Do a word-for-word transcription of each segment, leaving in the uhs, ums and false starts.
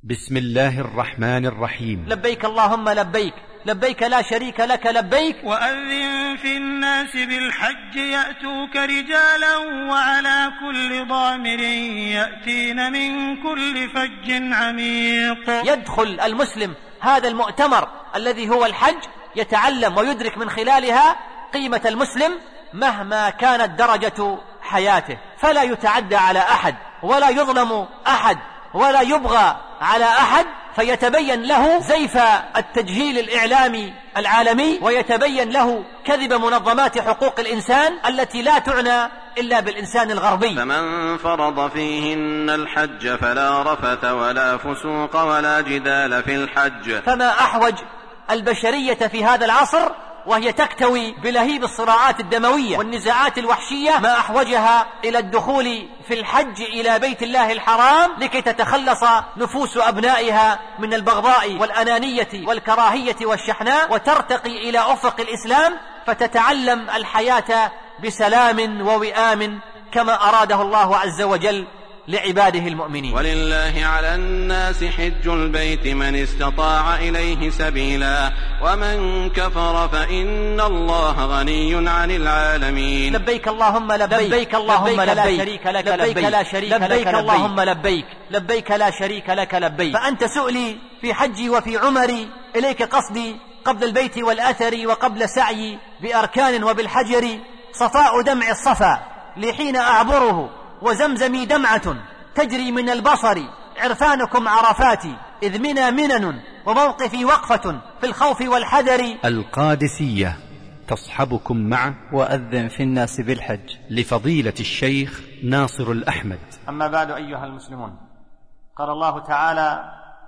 بسم الله الرحمن الرحيم. لبيك اللهم لبيك، لبيك لا شريك لك لبيك. وأذن في الناس بالحج يأتوك رجالا وعلى كل ضامر يأتين من كل فج عميق. يدخل المسلم هذا المؤتمر الذي هو الحج يتعلم ويدرك من خلالها قيمة المسلم مهما كانت درجة حياته، فلا يتعدى على أحد ولا يظلم أحد ولا يبغى على أحد، فيتبين له زيف التجهيل الإعلامي العالمي، ويتبين له كذب منظمات حقوق الإنسان التي لا تعنى إلا بالإنسان الغربي. فمن فرض فيهن الحج فلا رفث ولا فسوق ولا جدال في الحج. فما أحوج البشرية في هذا العصر وهي تكتوي بلهيب الصراعات الدموية والنزاعات الوحشية، ما أحوجها إلى الدخول في الحج إلى بيت الله الحرام لكي تتخلص نفوس أبنائها من البغضاء والأنانية والكراهية والشحناء، وترتقي إلى أفق الإسلام فتتعلم الحياة بسلام ووئام كما أراده الله عز وجل لعباده المؤمنين. ولله على الناس حج البيت من استطاع إليه سبيلا ومن كفر فإن الله غني عن العالمين. لبيك اللهم لبيك، لبيك اللهم لبيك، لا شريك لك لبيك، لا شريك لك اللهم لبيك، لبيك لا شريك لك لبيك. فأنت سؤلي في حجي وفي عمري، إليك قصدي قبل البيت والأثر وقبل سعي بأركان وبالحجر، صفاء دمع الصفا لحين أعبره وزمزمي دمعة تجري من البصر، عرفانكم عرفاتي إذ منا منن وموقفي وقفة في الخوف والحذر. القادسية تصحبكم مع وأذن في الناس بالحج لفضيلة الشيخ ناصر الأحمد. أما بعد أيها المسلمون، قال الله تعالى: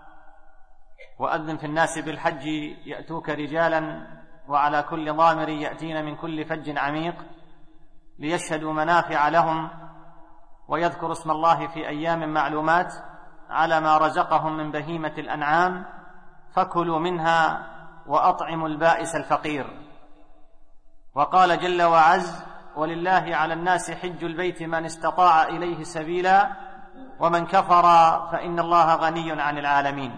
وأذن في الناس بالحج يأتوك رجالا وعلى كل ضامر يأتين من كل فج عميق ليشهدوا منافع لهم ويذكروا اسم الله في أيام معلومات على ما رزقهم من بهيمة الأنعام فكلوا منها وأطعموا البائس الفقير. وقال جل وعز: ولله على الناس حج البيت من استطاع إليه سبيلا ومن كفر فإن الله غني عن العالمين.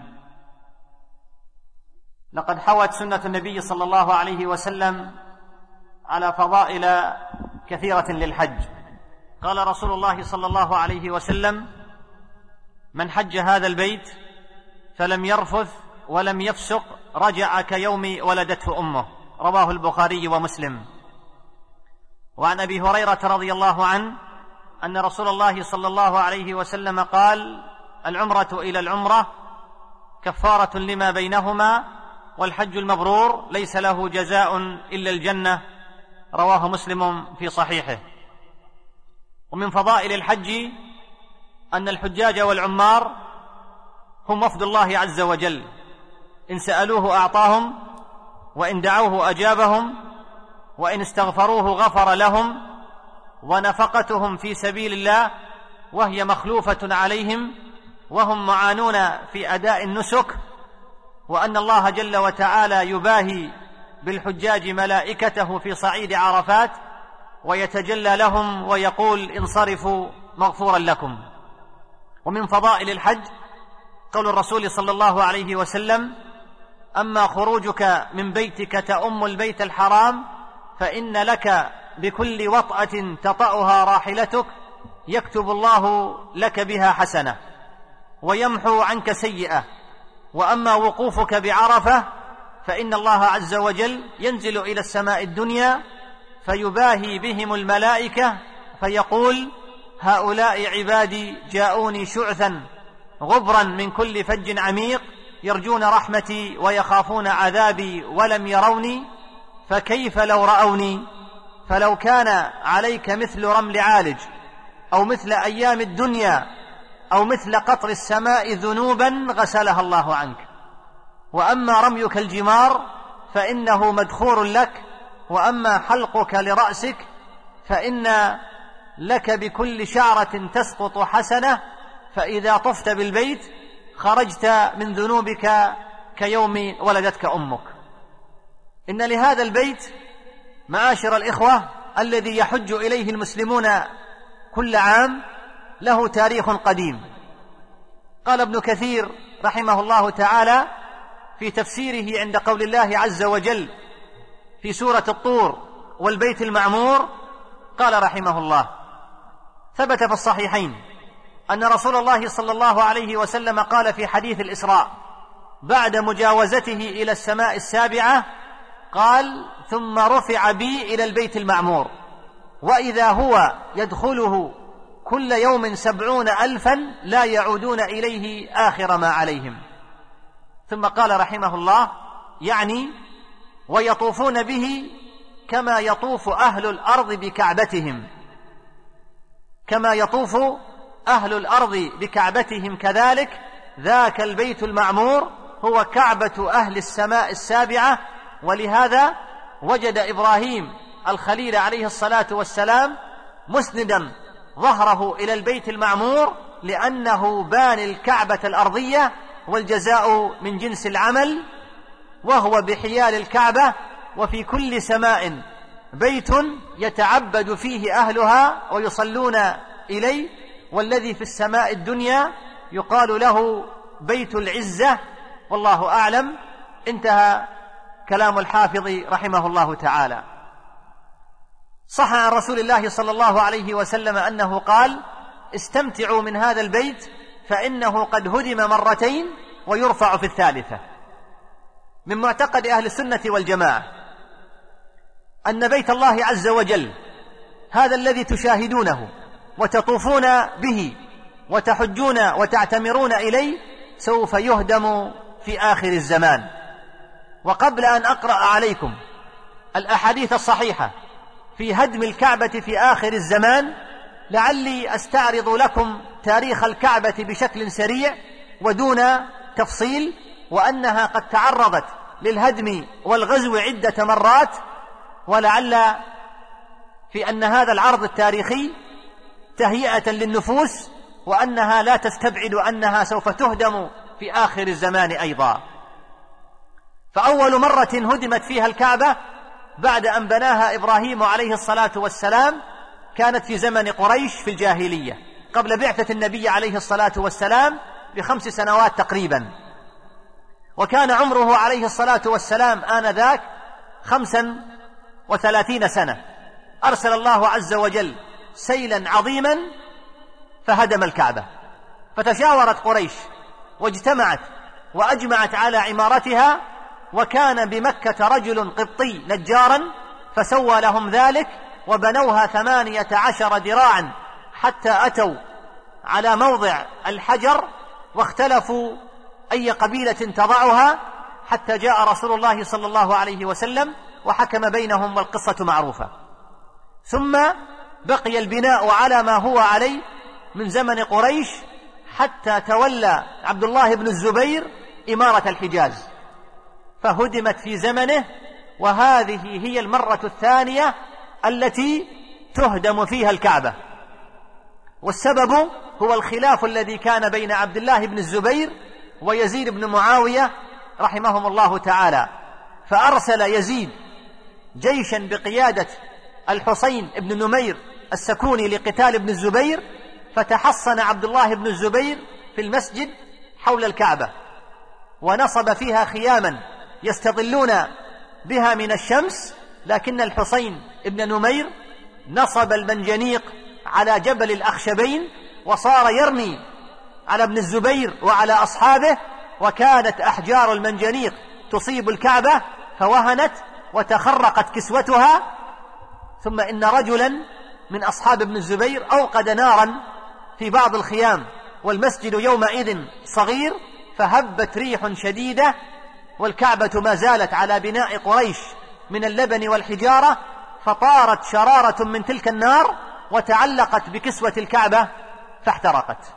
لقد حوت سنة النبي صلى الله عليه وسلم على فضائل كثيرة للحج. قال رسول الله صلى الله عليه وسلم: من حج هذا البيت فلم يرفث ولم يفسق رجع كيوم ولدته أمه، رواه البخاري ومسلم. وعن أبي هريرة رضي الله عنه أن رسول الله صلى الله عليه وسلم قال: العمرة إلى العمرة كفارة لما بينهما والحج المبرور ليس له جزاء إلا الجنة، رواه مسلم في صحيحه. ومن فضائل الحج أن الحجاج والعمار هم وفد الله عز وجل، إن سألوه أعطاهم وإن دعوه أجابهم وإن استغفروه غفر لهم. ونفقتهم في سبيل الله وهي مخلوفة عليهم وهم معانون في أداء النسك، وأن الله جل وتعالى يباهي بالحجاج ملائكته في صعيد عرفات ويتجلى لهم ويقول: انصرفوا مغفورا لكم. ومن فضائل الحج قول الرسول صلى الله عليه وسلم: أما خروجك من بيتك تأم البيت الحرام فإن لك بكل وطأة تطأها راحلتك يكتب الله لك بها حسنة ويمحو عنك سيئة. وأما وقوفك بعرفة فإن الله عز وجل ينزل إلى السماء الدنيا فيباهي بهم الملائكة فيقول: هؤلاء عبادي جاءوني شعثا غبرا من كل فج عميق يرجون رحمتي ويخافون عذابي ولم يروني، فكيف لو رأوني؟ فلو كان عليك مثل رمل عالج أو مثل أيام الدنيا أو مثل قطر السماء ذنوبا غسلها الله عنك. وأما رميك الجمار فإنه مدخور لك، وأما حلقك لرأسك فإن لك بكل شعرة تسقط حسنة، فإذا طفت بالبيت خرجت من ذنوبك كيوم ولدتك أمك. إن لهذا البيت معاشر الإخوة الذي يحج إليه المسلمون كل عام له تاريخ قديم. قال ابن كثير رحمه الله تعالى في تفسيره عند قول الله عز وجل في سورة الطور والبيت المعمور، قال رحمه الله: ثبت في الصحيحين أن رسول الله صلى الله عليه وسلم قال في حديث الإسراء بعد مجاوزته إلى السماء السابعة، قال: ثم رفع بي إلى البيت المعمور وإذا هو يدخله كل يوم سبعون ألفا لا يعودون إليه آخر ما عليهم. ثم قال رحمه الله: يعني ويطوفون به كما يطوف أهل الأرض بكعبتهم، كما يطوف أهل الأرض بكعبتهم كذلك ذاك البيت المعمور هو كعبة أهل السماء السابعة. ولهذا وجد إبراهيم الخليل عليه الصلاة والسلام مسندا ظهره إلى البيت المعمور لأنه باني الكعبة الأرضية، والجزاء من جنس العمل، وهو بحيال الكعبة، وفي كل سماء بيت يتعبد فيه أهلها ويصلون إليه، والذي في السماء الدنيا يقال له بيت العزة، والله أعلم. انتهى كلام الحافظ رحمه الله تعالى. صح عن رسول الله صلى الله عليه وسلم أنه قال: استمتعوا من هذا البيت فإنه قد هدم مرتين ويرفع في الثالثة. من معتقد أهل السنة والجماعة أن بيت الله عز وجل هذا الذي تشاهدونه وتطوفون به وتحجون وتعتمرون إليه سوف يهدم في آخر الزمان. وقبل أن أقرأ عليكم الأحاديث الصحيحة في هدم الكعبة في آخر الزمان، لعلي أستعرض لكم تاريخ الكعبة بشكل سريع ودون تفصيل، وأنها قد تعرضت للهدم والغزو عدة مرات، ولعل في أن هذا العرض التاريخي تهيئة للنفوس، وأنها لا تستبعد أنها سوف تهدم في آخر الزمان أيضا. فأول مرة هدمت فيها الكعبة بعد أن بناها إبراهيم عليه الصلاة والسلام كانت في زمن قريش في الجاهلية قبل بعثة النبي عليه الصلاة والسلام بخمس سنوات تقريبا، وكان عمره عليه الصلاة والسلام آنذاك خمسا وثلاثين سنة. أرسل الله عز وجل سيلا عظيما فهدم الكعبة، فتشاورت قريش واجتمعت وأجمعت على عمارتها، وكان بمكة رجل قبطي نجارا فسوى لهم ذلك، وبنوها ثمانية عشر ذراعا حتى أتوا على موضع الحجر، واختلفوا أي قبيلة تضعها، حتى جاء رسول الله صلى الله عليه وسلم وحكم بينهم، والقصة معروفة. ثم بقي البناء على ما هو عليه من زمن قريش حتى تولى عبد الله بن الزبير إمارة الحجاز، فهدمت في زمنه، وهذه هي المرة الثانية التي تهدم فيها الكعبة. والسبب هو الخلاف الذي كان بين عبد الله بن الزبير ويزيد بن معاوية رحمهم الله تعالى، فأرسل يزيد جيشا بقيادة الحسين بن نمير السكوني لقتال ابن الزبير، فتحصن عبد الله بن الزبير في المسجد حول الكعبة، ونصب فيها خياما يستظلون بها من الشمس، لكن الحسين بن نمير نصب المنجنيق على جبل الأخشبين وصار يرمي على ابن الزبير وعلى أصحابه، وكانت أحجار المنجنيق تصيب الكعبة فوهنت وتخرقت كسوتها. ثم إن رجلا من أصحاب ابن الزبير أوقد نارا في بعض الخيام، والمسجد يومئذ صغير، فهبت ريح شديدة، والكعبة ما زالت على بناء قريش من اللبن والحجارة، فطارت شرارة من تلك النار وتعلقت بكسوة الكعبة فاحترقت،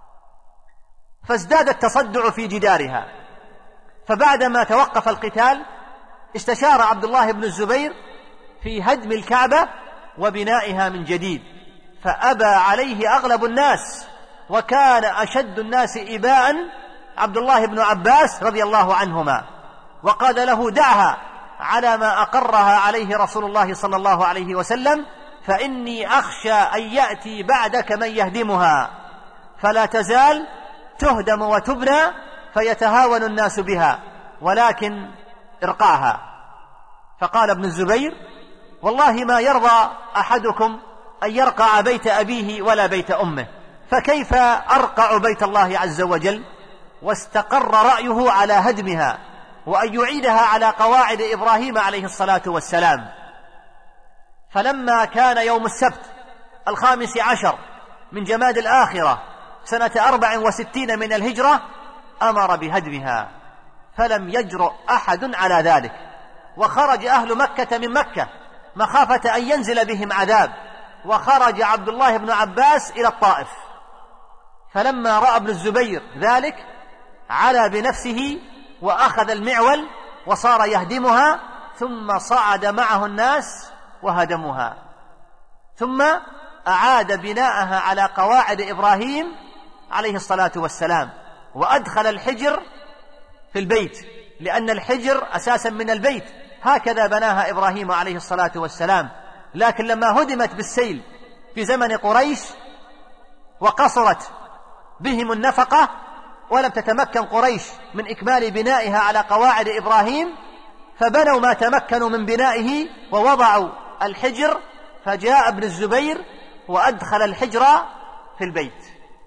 فازداد التصدع في جدارها. فبعدما توقف القتال استشار عبد الله بن الزبير في هدم الكعبة وبنائها من جديد، فأبى عليه أغلب الناس، وكان أشد الناس إباء عبد الله بن عباس رضي الله عنهما، وقال له: دعها على ما أقرها عليه رسول الله صلى الله عليه وسلم، فإني أخشى أن يأتي بعدك من يهدمها، فلا تزال تهدم وتبنى فيتهاون الناس بها، ولكن ارقعها. فقال ابن الزبير: والله ما يرضى أحدكم أن يرقع بيت أبيه ولا بيت أمه، فكيف أرقع بيت الله عز وجل؟ واستقر رأيه على هدمها وأن يعيدها على قواعد إبراهيم عليه الصلاة والسلام. فلما كان يوم السبت الخامس عشر من جماد الآخرة سنة أربع وستين من الهجرة أمر بهدمها، فلم يجرؤ أحد على ذلك، وخرج أهل مكة من مكة مخافة أن ينزل بهم عذاب، وخرج عبد الله بن عباس إلى الطائف. فلما رأى ابن الزبير ذلك علا بنفسه وأخذ المعول وصار يهدمها، ثم صعد معه الناس وهدموها، ثم أعاد بناءها على قواعد إبراهيم عليه الصلاة والسلام، وأدخل الحجر في البيت، لأن الحجر أساسا من البيت، هكذا بناها إبراهيم عليه الصلاة والسلام. لكن لما هدمت بالسيل في زمن قريش وقصرت بهم النفقة ولم تتمكن قريش من إكمال بنائها على قواعد إبراهيم، فبنوا ما تمكنوا من بنائه ووضعوا الحجر، فجاء ابن الزبير وأدخل الحجر في البيت.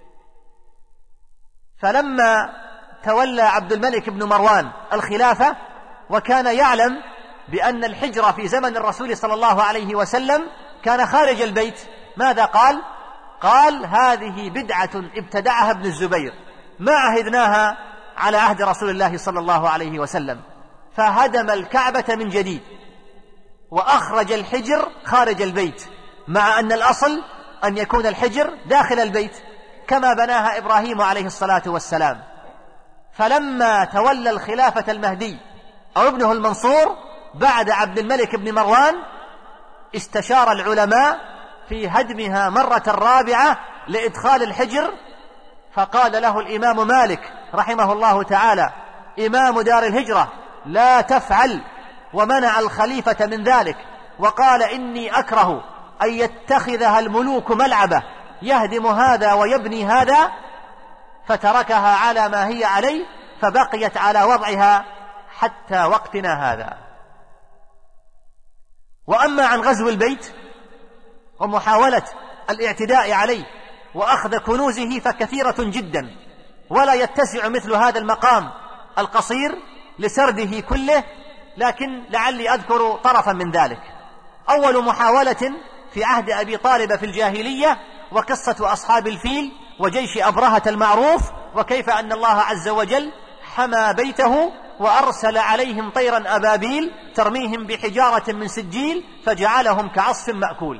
فلما تولى عبد الملك بن مروان الخلافة وكان يعلم بأن الحجر في زمن الرسول صلى الله عليه وسلم كان خارج البيت، ماذا قال؟ قال: هذه بدعة ابتدعها ابن الزبير، ما عهدناها على عهد رسول الله صلى الله عليه وسلم. فهدم الكعبة من جديد وأخرج الحجر خارج البيت، مع أن الأصل أن يكون الحجر داخل البيت كما بناها إبراهيم عليه الصلاة والسلام. فلما تولى الخلافة المهدي أو ابنه المنصور بعد عبد الملك بن مروان استشار العلماء في هدمها مرة رابعة لإدخال الحجر، فقال له الإمام مالك رحمه الله تعالى إمام دار الهجرة: لا تفعل، ومنع الخليفة من ذلك، وقال: إني أكره أن يتخذها الملوك ملعبة يهدم هذا ويبني هذا، فتركها على ما هي عليه، فبقيت على وضعها حتى وقتنا هذا. وأما عن غزو البيت ومحاولة الاعتداء عليه وأخذ كنوزه فكثيرة جدا، ولا يتسع مثل هذا المقام القصير لسرده كله، لكن لعلي أذكر طرفا من ذلك. أول محاولة في عهد أبي طالب في الجاهلية، وقصة أصحاب الفيل وجيش أبرهة المعروف، وكيف أن الله عز وجل حمى بيته وأرسل عليهم طيرا أبابيل ترميهم بحجارة من سجيل فجعلهم كعصف مأكول.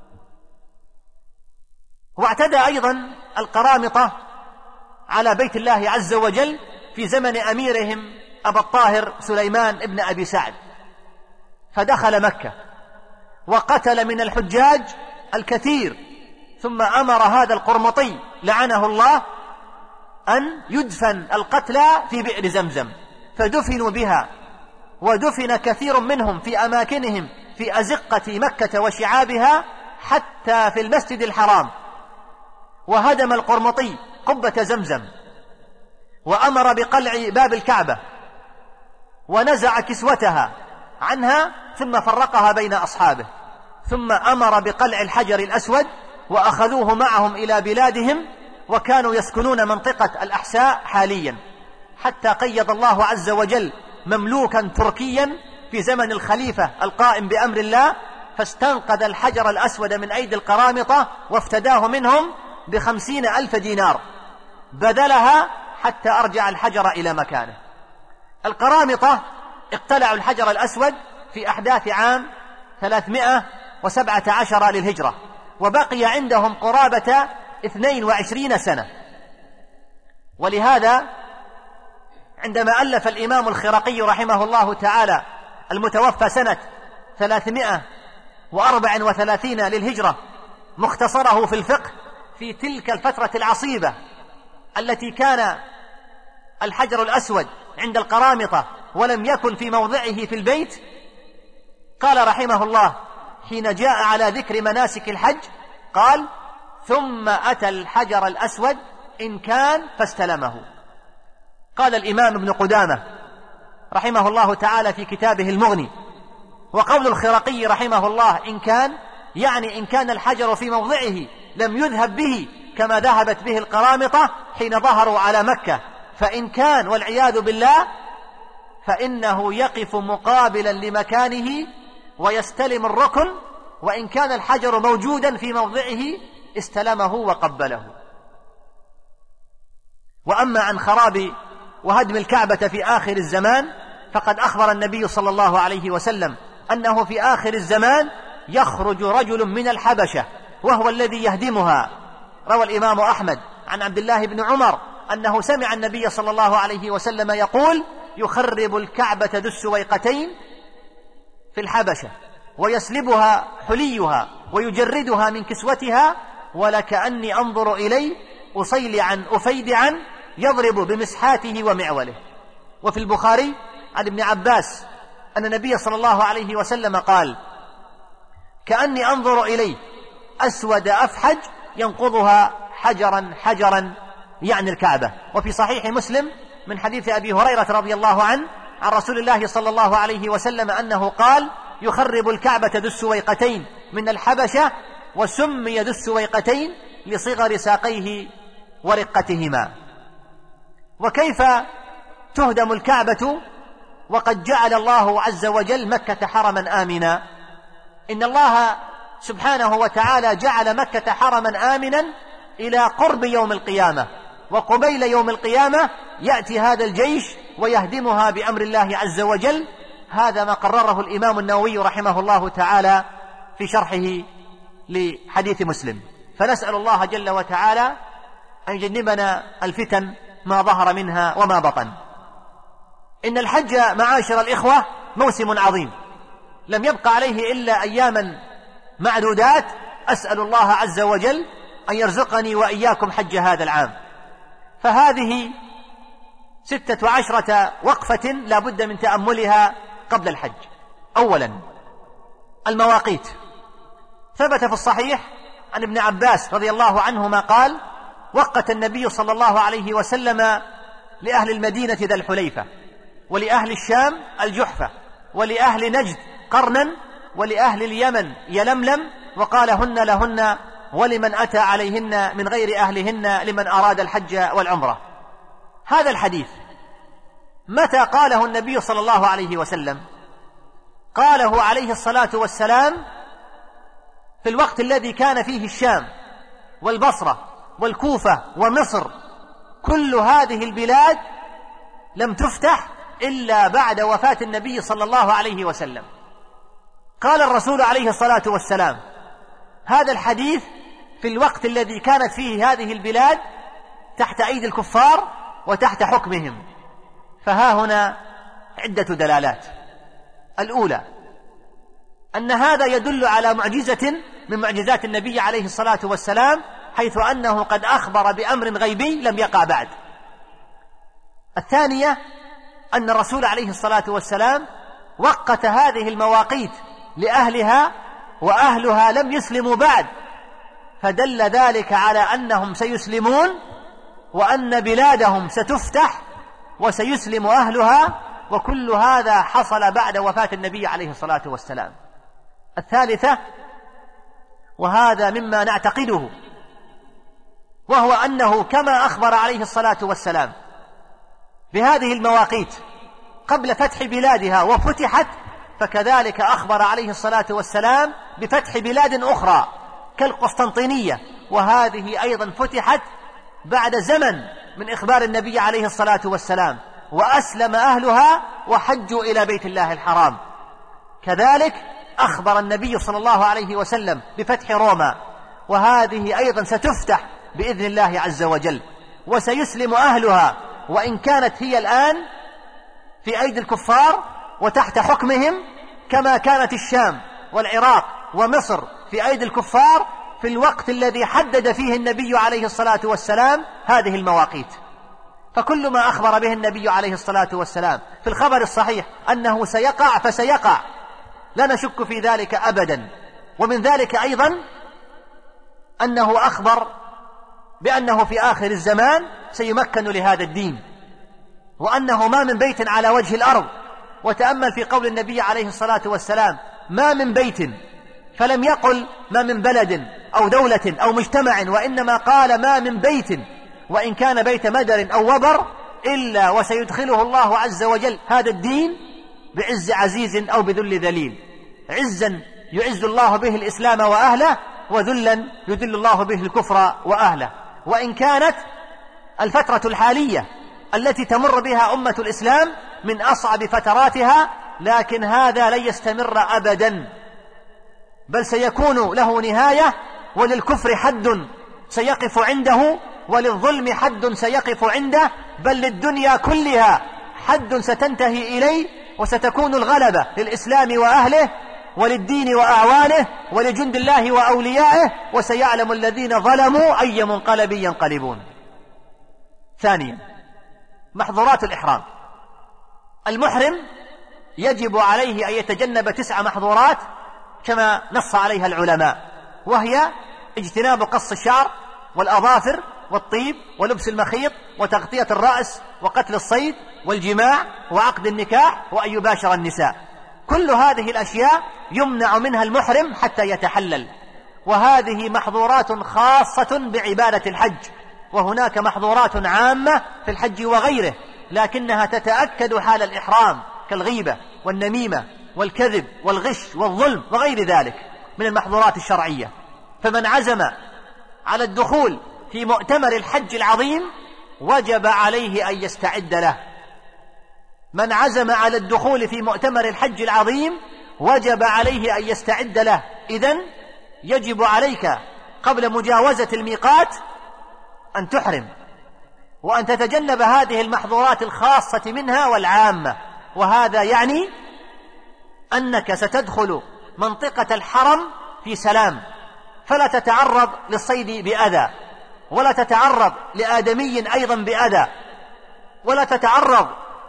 واعتدى أيضا القرامطة على بيت الله عز وجل في زمن أميرهم أبا الطاهر سليمان ابن أبي سعد، فدخل مكة وقتل من الحجاج الكثير، ثم أمر هذا القرمطي لعنه الله أن يدفن القتلى في بئر زمزم، فدفنوا بها، ودفن كثير منهم في أماكنهم في أزقة مكة وشعابها حتى في المسجد الحرام. وهدم القرمطي قبة زمزم، وأمر بقلع باب الكعبة، ونزع كسوتها عنها ثم فرقها بين أصحابه، ثم أمر بقلع الحجر الأسود، وأخذوه معهم إلى بلادهم، وكانوا يسكنون منطقة الأحساء حاليا، حتى قيض الله عز وجل مملوكا تركيا في زمن الخليفة القائم بأمر الله، فاستنقذ الحجر الأسود من أيدي القرامطة وافتداه منهم بخمسين ألف دينار بذلها حتى أرجع الحجر إلى مكانه. القرامطة اقتلعوا الحجر الأسود في أحداث عام ثلاثمائة وسبعة عشر للهجرة، وبقي عندهم قرابة اثنين وعشرين سنة. ولهذا عندما ألف الإمام الخرقي رحمه الله تعالى المتوفى سنة ثلاثمائة وأربع وثلاثين للهجرة مختصره في الفقه في تلك الفترة العصيبة التي كان الحجر الأسود عند القرامطة ولم يكن في موضعه في البيت، قال رحمه الله حين جاء على ذكر مناسك الحج، قال: ثم أتى الحجر الأسود إن كان فاستلمه. قال الإمام ابن قدامة رحمه الله تعالى في كتابه المغني: وقول الخرقي رحمه الله إن كان، يعني إن كان الحجر في موضعه لم يذهب به كما ذهبت به القرامطة حين ظهروا على مكة، فإن كان والعياذ بالله فإنه يقف مقابلا لمكانه ويستلم الركن، وإن كان الحجر موجودا في موضعه استلمه وقبله. وأما عن خراب وهدم الكعبة في آخر الزمان فقد أخبر النبي صلى الله عليه وسلم أنه في آخر الزمان يخرج رجل من الحبشة وهو الذي يهدمها. روى الإمام أحمد عن عبد الله بن عمر أنه سمع النبي صلى الله عليه وسلم يقول: يخرب الكعبة ذو السويقتين في الحبشة ويسلبها حليها ويجردها من كسوتها، ولكأني أنظر إليه أصيلعا أفيدعا يضرب بمسحاته ومعوله. وفي البخاري عن ابن عباس أن النبي صلى الله عليه وسلم قال: كأني أنظر إليه أسود أفحج ينقضها حجرا حجرا، يعني الكعبة. وفي صحيح مسلم من حديث أبي هريرة رضي الله عنه عن رسول الله صلى الله عليه وسلم أنه قال: يخرب الكعبة ذو السويقتين من الحبشة، وسمي ذو السويقتين لصغر ساقيه ورقتهما. وكيف تهدم الكعبة وقد جعل الله عز وجل مكة حرما آمنا؟ إن الله سبحانه وتعالى جعل مكة حرما آمنا إلى قرب يوم القيامة، وقبيل يوم القيامة يأتي هذا الجيش ويهدمها بأمر الله عز وجل. هذا ما قرره الإمام النووي رحمه الله تعالى في شرحه لحديث مسلم. فنسأل الله جل وتعالى أن يجنبنا الفتن ما ظهر منها وما بطن. إن الحج معاشر الإخوة موسم عظيم لم يبق عليه إلا أياما معدودات. أسأل الله عز وجل أن يرزقني وإياكم حج هذا العام. فهذه ستة عشرة وقفة لا بد من تأملها قبل الحج. أولا المواقيت. ثبت في الصحيح عن ابن عباس رضي الله عنهما قال: وقت النبي صلى الله عليه وسلم لأهل المدينة ذا الحليفة، ولأهل الشام الجحفة، ولأهل نجد قرنا، ولأهل اليمن يلملم، وقال: هن لهن ولمن أتى عليهن من غير أهلهن لمن أراد الحج والعمرة. هذا الحديث متى قاله النبي صلى الله عليه وسلم؟ قاله عليه الصلاة والسلام في الوقت الذي كان فيه الشام والبصرة والكوفة ومصر كل هذه البلاد لم تفتح إلا بعد وفاة النبي صلى الله عليه وسلم. قال الرسول عليه الصلاة والسلام هذا الحديث في الوقت الذي كانت فيه هذه البلاد تحت أيدي الكفار وتحت حكمهم. فها هنا عدة دلالات. الأولى أن هذا يدل على معجزة من معجزات النبي عليه الصلاة والسلام، حيث أنه قد أخبر بأمر غيبي لم يقع بعد. الثانية أن الرسول عليه الصلاة والسلام وقت هذه المواقيت لأهلها وأهلها لم يسلموا بعد، فدل ذلك على أنهم سيسلمون وأن بلادهم ستفتح وسيسلم أهلها، وكل هذا حصل بعد وفاة النبي عليه الصلاة والسلام. الثالثة وهذا مما نعتقده، وهو أنه كما أخبر عليه الصلاة والسلام بهذه المواقيت قبل فتح بلادها وفتحت، فكذلك أخبر عليه الصلاة والسلام بفتح بلاد أخرى كالقسطنطينية، وهذه أيضا فتحت بعد زمن من إخبار النبي عليه الصلاة والسلام، وأسلم أهلها وحجوا إلى بيت الله الحرام. كذلك أخبر النبي صلى الله عليه وسلم بفتح روما، وهذه أيضا ستفتح بإذن الله عز وجل وسيسلم أهلها، وإن كانت هي الآن في أيدي الكفار وتحت حكمهم كما كانت الشام والعراق ومصر في أيدي الكفار في الوقت الذي حدد فيه النبي عليه الصلاة والسلام هذه المواقيت. فكل ما أخبر به النبي عليه الصلاة والسلام في الخبر الصحيح أنه سيقع فسيقع، لا نشك في ذلك أبدا. ومن ذلك أيضا أنه أخبر بأنه في آخر الزمان سيمكن لهذا الدين، وأنه ما من بيت على وجه الأرض. وتأمل في قول النبي عليه الصلاة والسلام: ما من بيت، فلم يقل ما من بلد أو دولة أو مجتمع، وإنما قال ما من بيت وإن كان بيت مدر أو وبر إلا وسيدخله الله عز وجل هذا الدين بعز عزيز أو بذل ذليل. عزا يعز الله به الإسلام وأهله، وذلا يذل الله به الكفر وأهله. وإن كانت الفترة الحالية التي تمر بها أمة الإسلام من أصعب فتراتها، لكن هذا لن يستمر أبدا، بل سيكون له نهاية، وللكفر حد سيقف عنده، وللظلم حد سيقف عنده، بل للدنيا كلها حد ستنتهي إليه، وستكون الغلبة للإسلام وأهله وللدين وأعوانه ولجند الله وأوليائه، وسيعلم الذين ظلموا أي منقلب ينقلبون. ثانيا، محظورات الإحرام. المحرم يجب عليه أن يتجنب تسع محظورات كما نص عليها العلماء، وهي اجتناب قص الشعر والأظافر والطيب ولبس المخيط وتغطية الرأس وقتل الصيد والجماع وعقد النكاح وأن يباشر النساء. كل هذه الأشياء يمنع منها المحرم حتى يتحلل، وهذه محظورات خاصة بعبادة الحج، وهناك محظورات عامة في الحج وغيره، لكنها تتأكد حال الإحرام كالغيبة والنميمة والكذب والغش والظلم وغير ذلك من المحظورات الشرعية. فمن عزم على الدخول في مؤتمر الحج العظيم وجب عليه أن يستعد له. من عزم على الدخول في مؤتمر الحج العظيم وجب عليه أن يستعد له. إذن يجب عليك قبل مجاوزة الميقات أن تحرم، وأن تتجنب هذه المحظورات الخاصة منها والعامة. وهذا يعني أنك ستدخل منطقة الحرم في سلام، فلا تتعرض للصيد بأذى، ولا تتعرض لآدمي أيضا بأذى، ولا تتعرض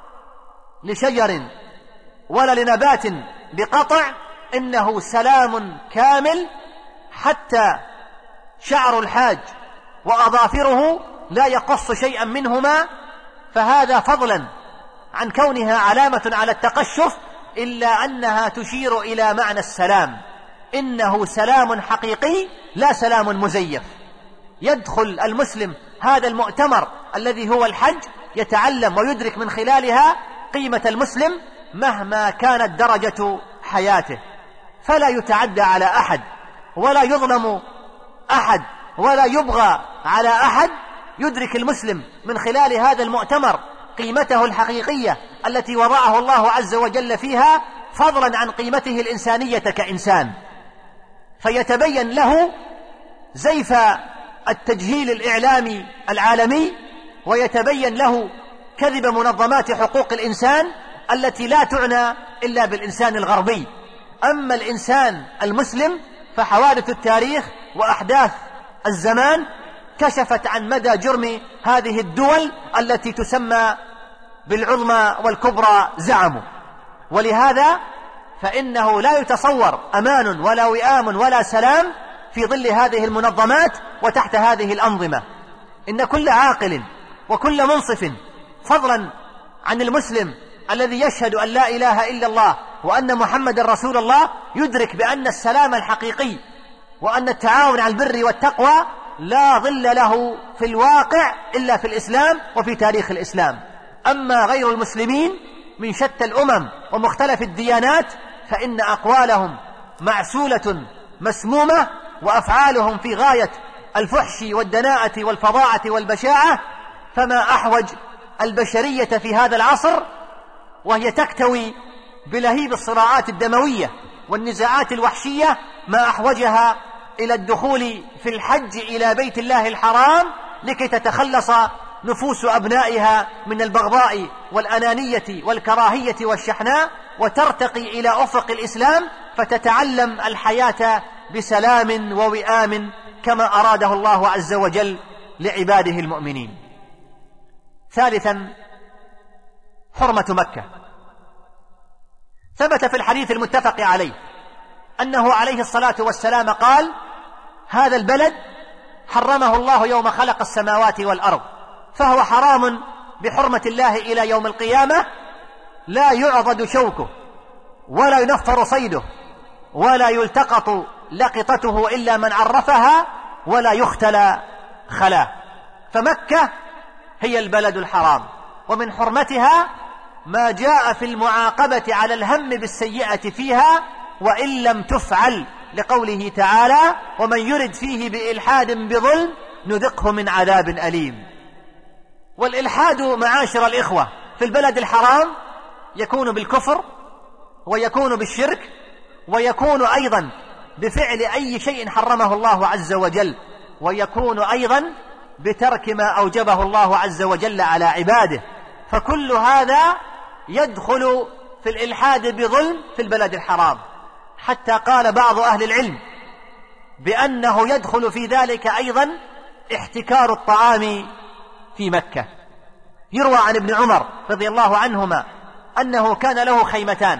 لشجر ولا لنبات بقطع. إنه سلام كامل، حتى شعر الحاج وأظافره لا يقص شيئا منهما، فهذا فضلا عن كونها علامة على التقشف إلا أنها تشير إلى معنى السلام. إنه سلام حقيقي لا سلام مزيف. يدخل المسلم هذا المؤتمر الذي هو الحج يتعلم ويدرك من خلالها قيمة المسلم مهما كانت درجة حياته، فلا يتعدى على أحد ولا يظلم أحد ولا يبغى على أحد. يدرك المسلم من خلال هذا المؤتمر قيمته الحقيقية التي وضعه الله عز وجل فيها، فضلا عن قيمته الإنسانية كإنسان، فيتبين له زيف التجهيل الإعلامي العالمي، ويتبين له كذب منظمات حقوق الإنسان التي لا تعنى إلا بالإنسان الغربي. أما الإنسان المسلم فحوادث التاريخ وأحداث الزمان كشفت عن مدى جرم هذه الدول التي تسمى بالعظمى والكبرى زعموا. ولهذا فإنه لا يتصور أمان ولا وئام ولا سلام في ظل هذه المنظمات وتحت هذه الأنظمة. إن كل عاقل وكل منصف، فضلا عن المسلم الذي يشهد أن لا إله إلا الله وأن محمد رسول الله، يدرك بأن السلام الحقيقي وأن التعاون على البر والتقوى لا ظل له في الواقع إلا في الإسلام وفي تاريخ الإسلام. أما غير المسلمين من شتى الأمم ومختلف الديانات فإن أقوالهم معسولة مسمومة، وأفعالهم في غاية الفحش والدناءة والفظاعة والبشاعة. فما أحوج البشرية في هذا العصر وهي تكتوي بلهيب الصراعات الدموية والنزاعات الوحشية، ما أحوجها إلى الدخول في الحج إلى بيت الله الحرام لكي تتخلص نفوس أبنائها من البغضاء والأنانية والكراهية والشحناء، وترتقي إلى أفق الإسلام فتتعلم الحياة بسلام ووئام كما أراده الله عز وجل لعباده المؤمنين. ثالثا، حرمة مكة. ثبت في الحديث المتفق عليه أنه عليه الصلاة والسلام قال: هذا البلد حرمه الله يوم خلق السماوات والأرض، فهو حرام بحرمة الله إلى يوم القيامة، لا يعضد شوكه ولا ينفر صيده ولا يلتقط لقطته إلا من عرفها ولا يختلى خلاه. فمكة هي البلد الحرام، ومن حرمتها ما جاء في المعاقبة على الهم بالسيئة فيها وإن لم تفعل، لقوله تعالى: ومن يرد فيه بإلحاد بظلم نذقه من عذاب أليم. والإلحاد معاشر الإخوة في البلد الحرام يكون بالكفر، ويكون بالشرك، ويكون أيضا بفعل أي شيء حرمه الله عز وجل، ويكون أيضا بترك ما أوجبه الله عز وجل على عباده. فكل هذا يدخل في الإلحاد بظلم في البلد الحرام، حتى قال بعض أهل العلم بأنه يدخل في ذلك أيضا احتكار الطعام في مكة. يروى عن ابن عمر رضي الله عنهما أنه كان له خيمتان،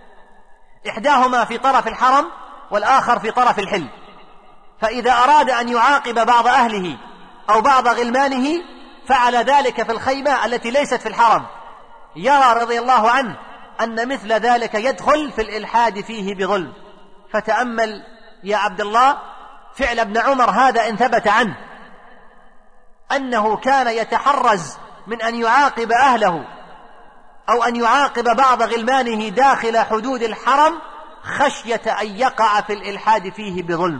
إحداهما في طرف الحرم والآخر في طرف الحل، فإذا أراد أن يعاقب بعض أهله أو بعض غلمانه فعل ذلك في الخيمة التي ليست في الحرم. يرى رضي الله عنه أن مثل ذلك يدخل في الإلحاد فيه بظلم. فتأمل يا عبد الله فعل ابن عمر هذا إن ثبت عنه أنه كان يتحرز من أن يعاقب أهله أو أن يعاقب بعض غلمانه داخل حدود الحرم خشية أن يقع في الإلحاد فيه بظلم.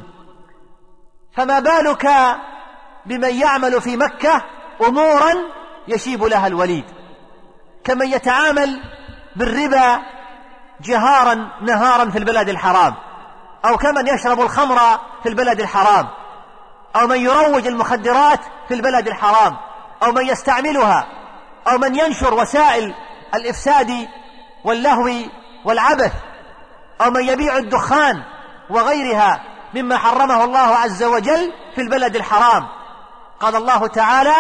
فما بالك بمن يعمل في مكة أمورا يشيب لها الوليد، كمن يتعامل بالربا جهارا نهارا في البلد الحرام، أو كمن يشرب الخمر في البلد الحرام، أو من يروج المخدرات في البلد الحرام، أو من يستعملها، أو من ينشر وسائل الإفساد واللهو والعبث، أو من يبيع الدخان وغيرها مما حرمه الله عز وجل في البلد الحرام. قال الله تعالى: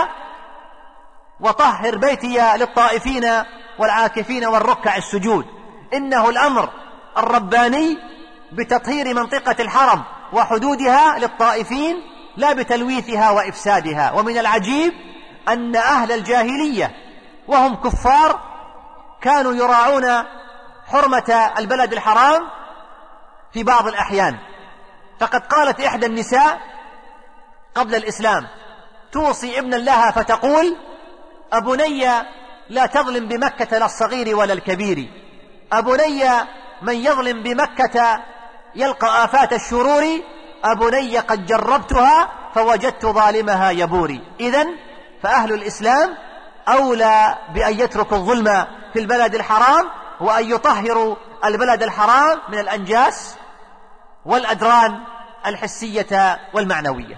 وطهر بيتي للطائفين والعاكفين والركع السجود. إنه الأمر الرباني بتطهير منطقة الحرم وحدودها للطائفين لا بتلويثها وإفسادها. ومن العجيب أن أهل الجاهلية وهم كفار كانوا يراعون حرمة البلد الحرام في بعض الأحيان. فقد قالت إحدى النساء قبل الإسلام توصي ابنا لها فتقول: أبني لا تظلم بمكة لا الصغير ولا الكبير، أبني من يظلم بمكة يلقى آفات الشرور، أبني قد جربتها فوجدت ظالمها يبوري. إذن فأهل الإسلام أولى بأن يتركوا الظلم في البلد الحرام وأن يطهروا البلد الحرام من الأنجاس والأدران الحسية والمعنوية.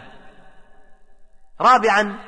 رابعا،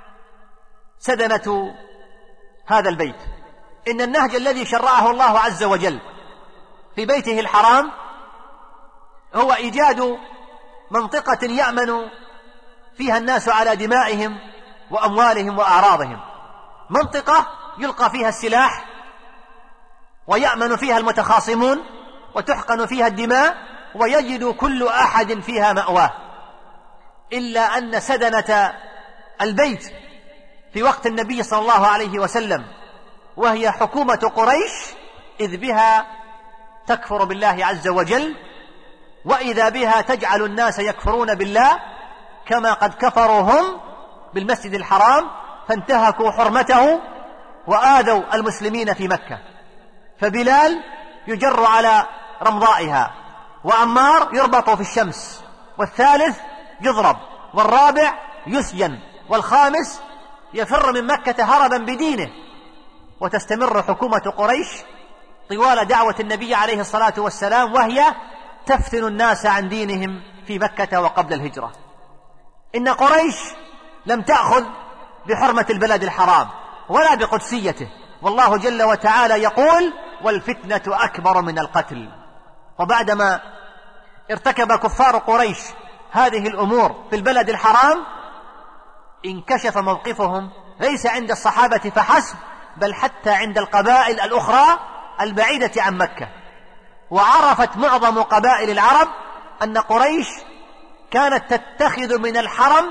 سدنة هذا البيت. إن النهج الذي شرعه الله عز وجل في بيته الحرام هو إيجاد منطقة يأمن فيها الناس على دمائهم وأموالهم وأعراضهم، منطقة يلقى فيها السلاح ويأمن فيها المتخاصمون وتحقن فيها الدماء ويجد كل أحد فيها مأواه. إلا أن سدنة البيت في وقت النبي صلى الله عليه وسلم وهي حكومة قريش، إذ بها تكفر بالله عز وجل، وإذا بها تجعل الناس يكفرون بالله كما قد كفروا هم بالمسجد الحرام فانتهكوا حرمته وآذوا المسلمين في مكة. فبلال يجر على رمضائها، وعمار يربط في الشمس، والثالث يضرب، والرابع يسجن، والخامس يفر من مكة هربا بدينه. وتستمر حكومة قريش طوال دعوة النبي عليه الصلاة والسلام وهي تفتن الناس عن دينهم في مكة وقبل الهجرة. إن قريش لم تأخذ بحرمة البلد الحرام ولا بقدسيته، والله جل وتعالى يقول: والفتنة أكبر من القتل. وبعدما ارتكب كفار قريش هذه الأمور في البلد الحرام انكشف موقفهم ليس عند الصحابة فحسب، بل حتى عند القبائل الأخرى البعيدة عن مكة. وعرفت معظم قبائل العرب أن قريش كانت تتخذ من الحرم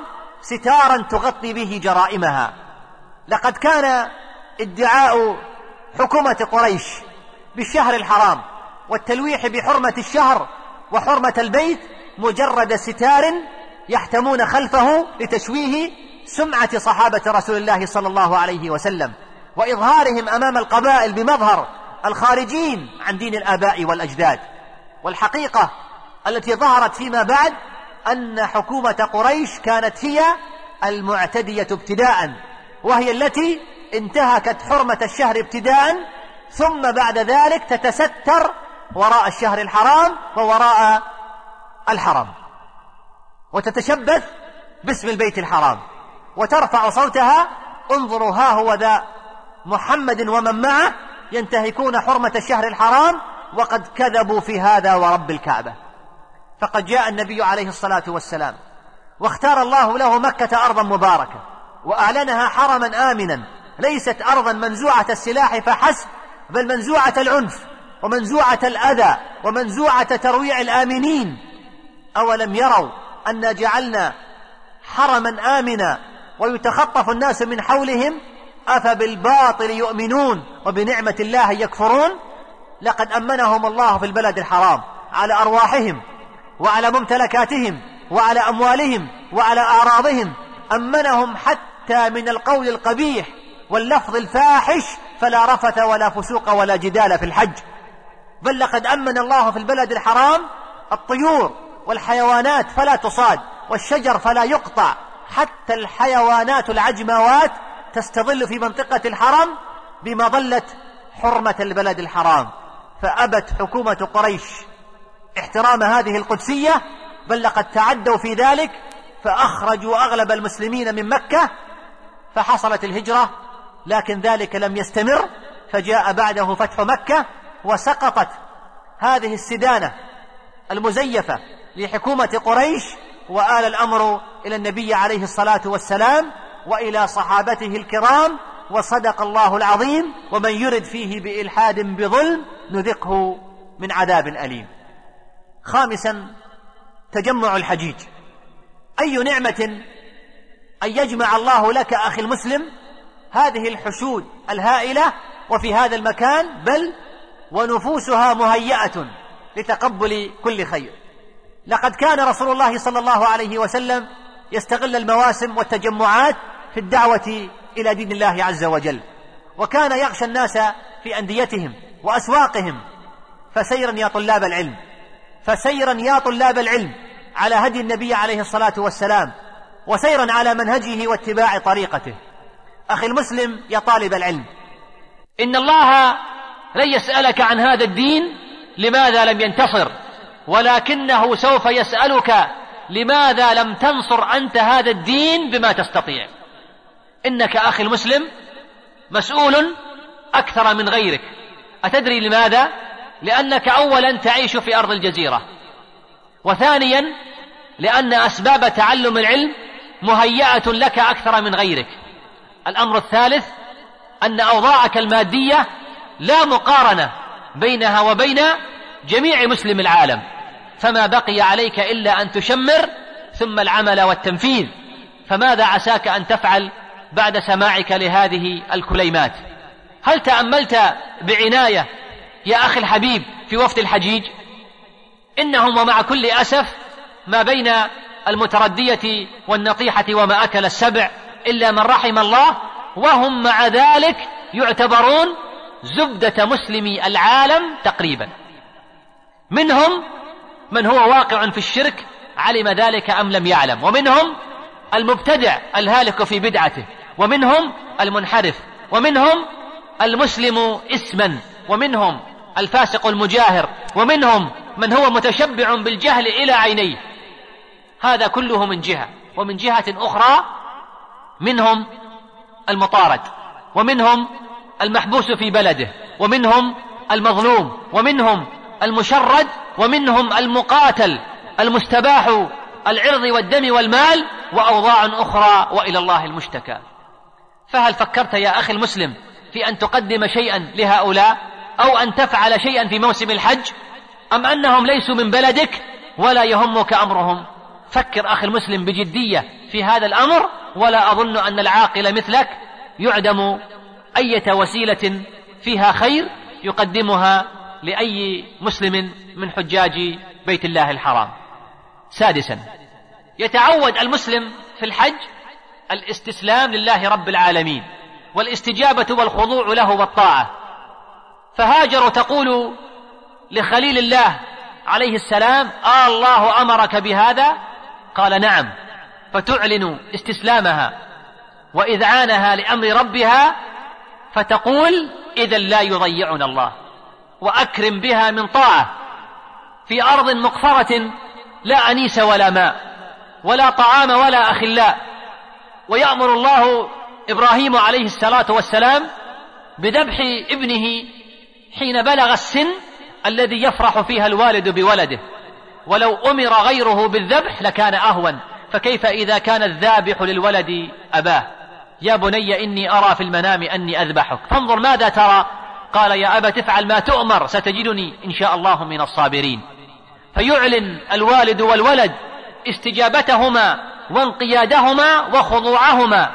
ستارا تغطي به جرائمها. لقد كان ادعاء حكومة قريش بالشهر الحرام والتلويح بحرمة الشهر وحرمة البيت مجرد ستار يحتمون خلفه لتشويه سمعة صحابة رسول الله صلى الله عليه وسلم وإظهارهم أمام القبائل بمظهر الخارجين عن دين الآباء والأجداد. والحقيقة التي ظهرت فيما بعد أن حكومة قريش كانت هي المعتدية ابتداء، وهي التي انتهكت حرمة الشهر ابتداء، ثم بعد ذلك تتستر وراء الشهر الحرام ووراء الحرم، وتتشبث باسم البيت الحرام وترفع صوتها: انظروا ها هو ذا محمد ومن معه ينتهكون حرمة الشهر الحرام وقد كذبوا في هذا ورب الكعبة. فقد جاء النبي عليه الصلاة والسلام واختار الله له مكة أرضا مباركة وأعلنها حرما آمنا، ليست أرضا منزوعة السلاح فحسب، بل منزوعة العنف ومنزوعة الأذى ومنزوعة ترويع الآمنين. أولم يروا أن جعلنا حرما آمنا ويتخطف الناس من حولهم أفبالباطل يؤمنون وبنعمة الله يكفرون. لقد أمنهم الله في البلد الحرام على أرواحهم وعلى ممتلكاتهم وعلى أموالهم وعلى أعراضهم، أمنهم حتى من القول القبيح واللفظ الفاحش، فلا رفث ولا فسوق ولا جدال في الحج. بل لقد أمن الله في البلد الحرام الطيور والحيوانات فلا تصاد والشجر فلا يقطع، حتى الحيوانات العجموات تستظل في منطقة الحرم بمظلة حرمة البلد الحرام. فأبت حكومة قريش احترام هذه القدسية، بل لقد تعدوا في ذلك فأخرجوا أغلب المسلمين من مكة، فحصلت الهجرة. لكن ذلك لم يستمر، فجاء بعده فتح مكة وسقطت هذه السدانة المزيفة لحكومة قريش، وآل الأمر إلى النبي عليه الصلاة والسلام وإلى صحابته الكرام. وصدق الله العظيم: ومن يرد فيه بإلحاد بظلم نذقه من عذاب أليم. خامسا، تجمع الحجيج. أي نعمة أن يجمع الله لك أخي المسلم هذه الحشود الهائلة وفي هذا المكان، بل ونفوسها مهيئة لتقبل كل خير. لقد كان رسول الله صلى الله عليه وسلم يستغل المواسم والتجمعات في الدعوة إلى دين الله عز وجل، وكان يغشى الناس في أنديتهم وأسواقهم. فسيرا يا طلاب العلم، فسيرا يا طلاب العلم على هدي النبي عليه الصلاة والسلام، وسيرا على منهجه واتباع طريقته. أخي المسلم يا طالب العلم، إن الله لن يسألك عن هذا الدين لماذا لم ينتصر، ولكنه سوف يسألك لماذا لم تنصر أنت هذا الدين بما تستطيع. إنك أخي المسلم مسؤول أكثر من غيرك. أتدري لماذا؟ لأنك أولا تعيش في أرض الجزيرة، وثانيا لأن أسباب تعلم العلم مهيئة لك أكثر من غيرك. الأمر الثالث أن أوضاعك المادية لا مقارنة بينها وبين جميع مسلم العالم، فما بقي عليك إلا أن تشمر ثم العمل والتنفيذ. فماذا عساك أن تفعل بعد سماعك لهذه الكليمات؟ هل تأملت بعناية يا أخي الحبيب في وفد الحجيج؟ إنهم ومع كل أسف ما بين المتردية والنطيحة وما أكل السبع إلا من رحم الله، وهم مع ذلك يعتبرون زبدة مسلمي العالم تقريبا. منهم من هو واقع في الشرك علم ذلك أم لم يعلم، ومنهم المبتدع الهالك في بدعته، ومنهم المنحرف، ومنهم المسلم اسما، ومنهم الفاسق المجاهر، ومنهم من هو متشبع بالجهل إلى عينيه. هذا كله من جهة. ومن جهة أخرى منهم المطارد، ومنهم المحبوس في بلده، ومنهم المظلوم، ومنهم المشرد، ومنهم المقاتل المستباح العرض والدم والمال، وأوضاع أخرى وإلى الله المشتكى. فهل فكرت يا أخي المسلم في أن تقدم شيئا لهؤلاء أو أن تفعل شيئا في موسم الحج، أم أنهم ليسوا من بلدك ولا يهمك أمرهم؟ فكر أخي المسلم بجدية في هذا الأمر، ولا أظن أن العاقل مثلك يعدم أية وسيلة فيها خير يقدمها لأي مسلم من حجاج بيت الله الحرام. سادسا، يتعود المسلم في الحج الاستسلام لله رب العالمين والاستجابة والخضوع له والطاعة. فهاجر تقول لخليل الله عليه السلام: آه الله أمرك بهذا؟ قال: نعم. فتعلن استسلامها وإذعانها لأمر ربها، فتقول: إذا لا يضيعنا الله، وأكرم بها من طاعة في أرض مقفرة لا أنيس ولا ماء ولا طعام ولا أخلاء. ويأمر الله إبراهيم عليه الصلاة والسلام بذبح ابنه حين بلغ السن الذي يفرح فيها الوالد بولده، ولو أمر غيره بالذبح لكان أهون، فكيف إذا كان الذابح للولد أباه؟ يا بني إني أرى في المنام أني أذبحك فانظر ماذا ترى؟ قال: يا أبت افعل ما تؤمر ستجدني إن شاء الله من الصابرين. فيعلن الوالد والولد استجابتهما وانقيادهما وخضوعهما،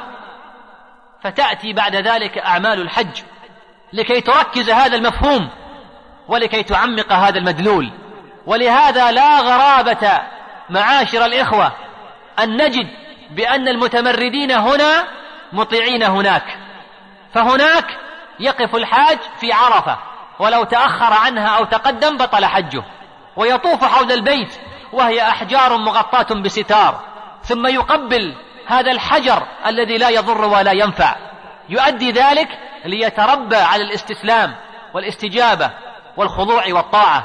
فتأتي بعد ذلك أعمال الحج لكي تركز هذا المفهوم ولكي تعمق هذا المدلول. ولهذا لا غرابة معاشر الإخوة أن نجد بأن المتمردين هنا مطيعين هناك. فهناك يقف الحاج في عرفة ولو تأخر عنها أو تقدم بطل حجه، ويطوف حول البيت وهي أحجار مغطاة بستار، ثم يقبل هذا الحجر الذي لا يضر ولا ينفع. يؤدي ذلك ليتربى على الاستسلام والاستجابة والخضوع والطاعة،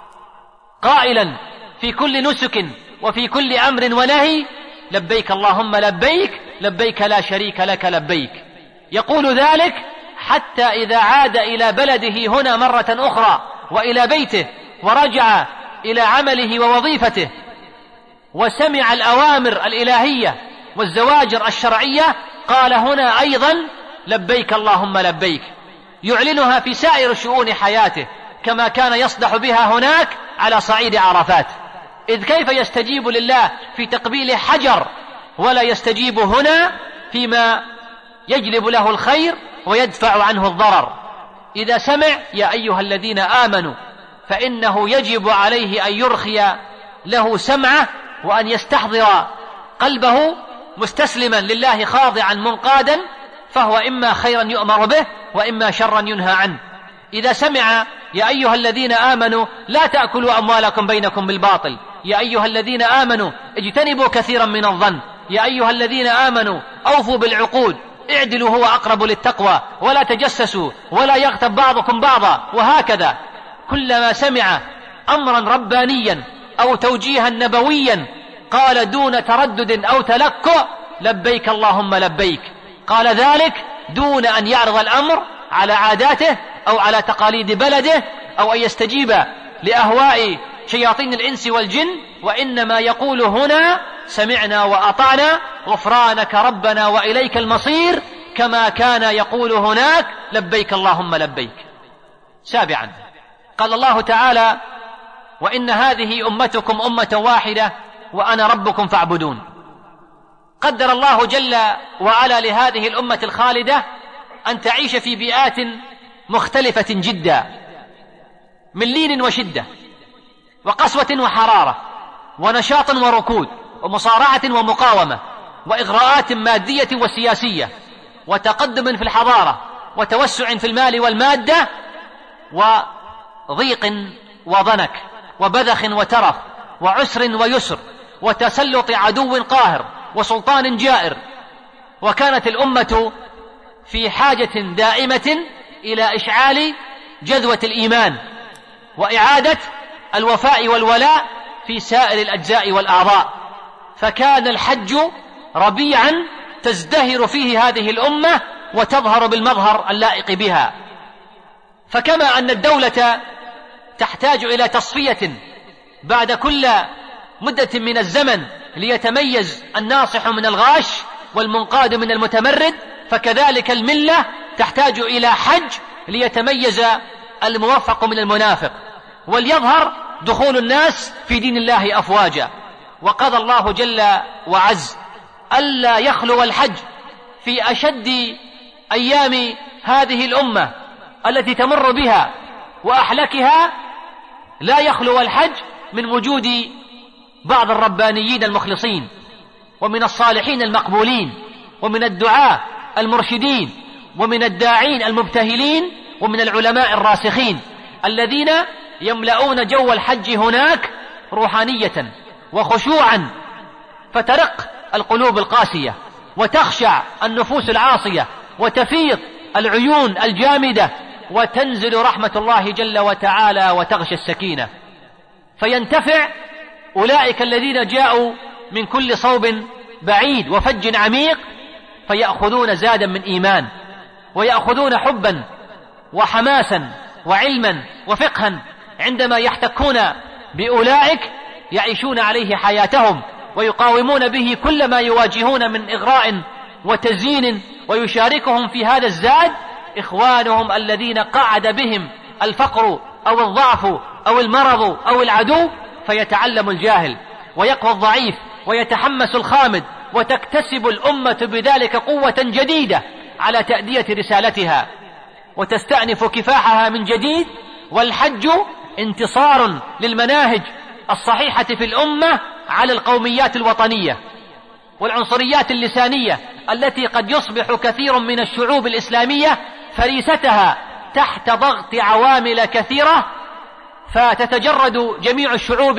قائلا في كل نسك وفي كل أمر ونهي: لبيك اللهم لبيك لبيك لا شريك لك لبيك. يقول ذلك حتى إذا عاد إلى بلده هنا مرة أخرى وإلى بيته ورجع إلى عمله ووظيفته وسمع الأوامر الإلهية والزواجر الشرعية، قال هنا أيضا: لبيك اللهم لبيك. يعلنها في سائر شؤون حياته كما كان يصدح بها هناك على صعيد عرفات. إذ كيف يستجيب لله في تقبيل حجر ولا يستجيب هنا فيما يجلب له الخير ويدفع عنه الضرر؟ إذا سمع: يا أيها الذين آمنوا، فإنه يجب عليه أن يرخي له سمعه وأن يستحضر قلبه مستسلما لله خاضعا منقادا، فهو إما خيرا يؤمر به وإما شرا ينهى عنه. إذا سمع: يا أيها الذين آمنوا لا تأكلوا أموالكم بينكم بالباطل، يا أيها الذين آمنوا اجتنبوا كثيرا من الظن، يا أيها الذين آمنوا أوفوا بالعقود، اعدلوا هو أقرب للتقوى، ولا تجسسوا ولا يغتب بعضكم بعضا، وهكذا. كلما سمع أمرا ربانيا أو توجيها نبويا قال دون تردد أو تلكؤ: لبيك اللهم لبيك. قال ذلك دون أن يعرض الأمر على عاداته أو على تقاليد بلده أو أن يستجيب لأهواء شياطين الإنس والجن، وإنما يقول هنا: سمعنا وأطعنا غفرانك ربنا وإليك المصير، كما كان يقول هناك: لبيك اللهم لبيك. سابعا، قال الله تعالى: وإن هذه أمتكم أمة واحدة وأنا ربكم فاعبدون. قدر الله جل وعلا لهذه الأمة الخالدة أن تعيش في بيئات مختلفة جدا، من لين وشدة وقسوة وحرارة ونشاط وركود ومصارعة ومقاومة وإغراءات مادية وسياسية وتقدم في الحضارة وتوسع في المال والمادة وضيق وضنك وبذخ وترف وعسر ويسر وتسلط عدو قاهر وسلطان جائر. وكانت الأمة في حاجة دائمة إلى إشعال جذوة الإيمان وإعادة الوفاء والولاء في سائر الأجزاء والأعضاء، فكان الحج ربيعا تزدهر فيه هذه الأمة وتظهر بالمظهر اللائق بها. فكما أن الدولة تحتاج إلى تصفية بعد كل مدة من الزمن ليتميز الناصح من الغاش والمنقاد من المتمرد، فكذلك الملة تحتاج إلى حج ليتميز الموفق من المنافق، وليظهر دخول الناس في دين الله أفواجا. وقضى الله جل وعز ألا يخلو الحج في أشد أيام هذه الأمة التي تمر بها وأحلكها، لا يخلو الحج من وجود بعض الربانيين المخلصين، ومن الصالحين المقبولين، ومن الدعاة المرشدين، ومن الداعين المبتهلين، ومن العلماء الراسخين الذين يملؤون جو الحج هناك روحانية وخشوعا، فترق القلوب القاسية وتخشع النفوس العاصية وتفيض العيون الجامدة وتنزل رحمة الله جل وتعالى وتغشى السكينة، فينتفع أولئك الذين جاءوا من كل صوب بعيد وفج عميق، فيأخذون زادا من إيمان، ويأخذون حبا وحماسا وعلما وفقها عندما يحتكون بأولئك يعيشون عليه حياتهم، ويقاومون به كل ما يواجهون من إغراء وتزيين، ويشاركهم في هذا الزاد إخوانهم الذين قعد بهم الفقر أو الضعف أو المرض أو العدو، فيتعلم الجاهل ويقوى الضعيف ويتحمس الخامد، وتكتسب الأمة بذلك قوة جديدة على تأدية رسالتها، وتستأنف كفاحها من جديد. والحج انتصار للمناهج الصحيحة في الأمة على القوميات الوطنية والعنصريات اللسانية التي قد يصبح كثير من الشعوب الإسلامية فريستها تحت ضغط عوامل كثيرة، فتتجرد جميع الشعوب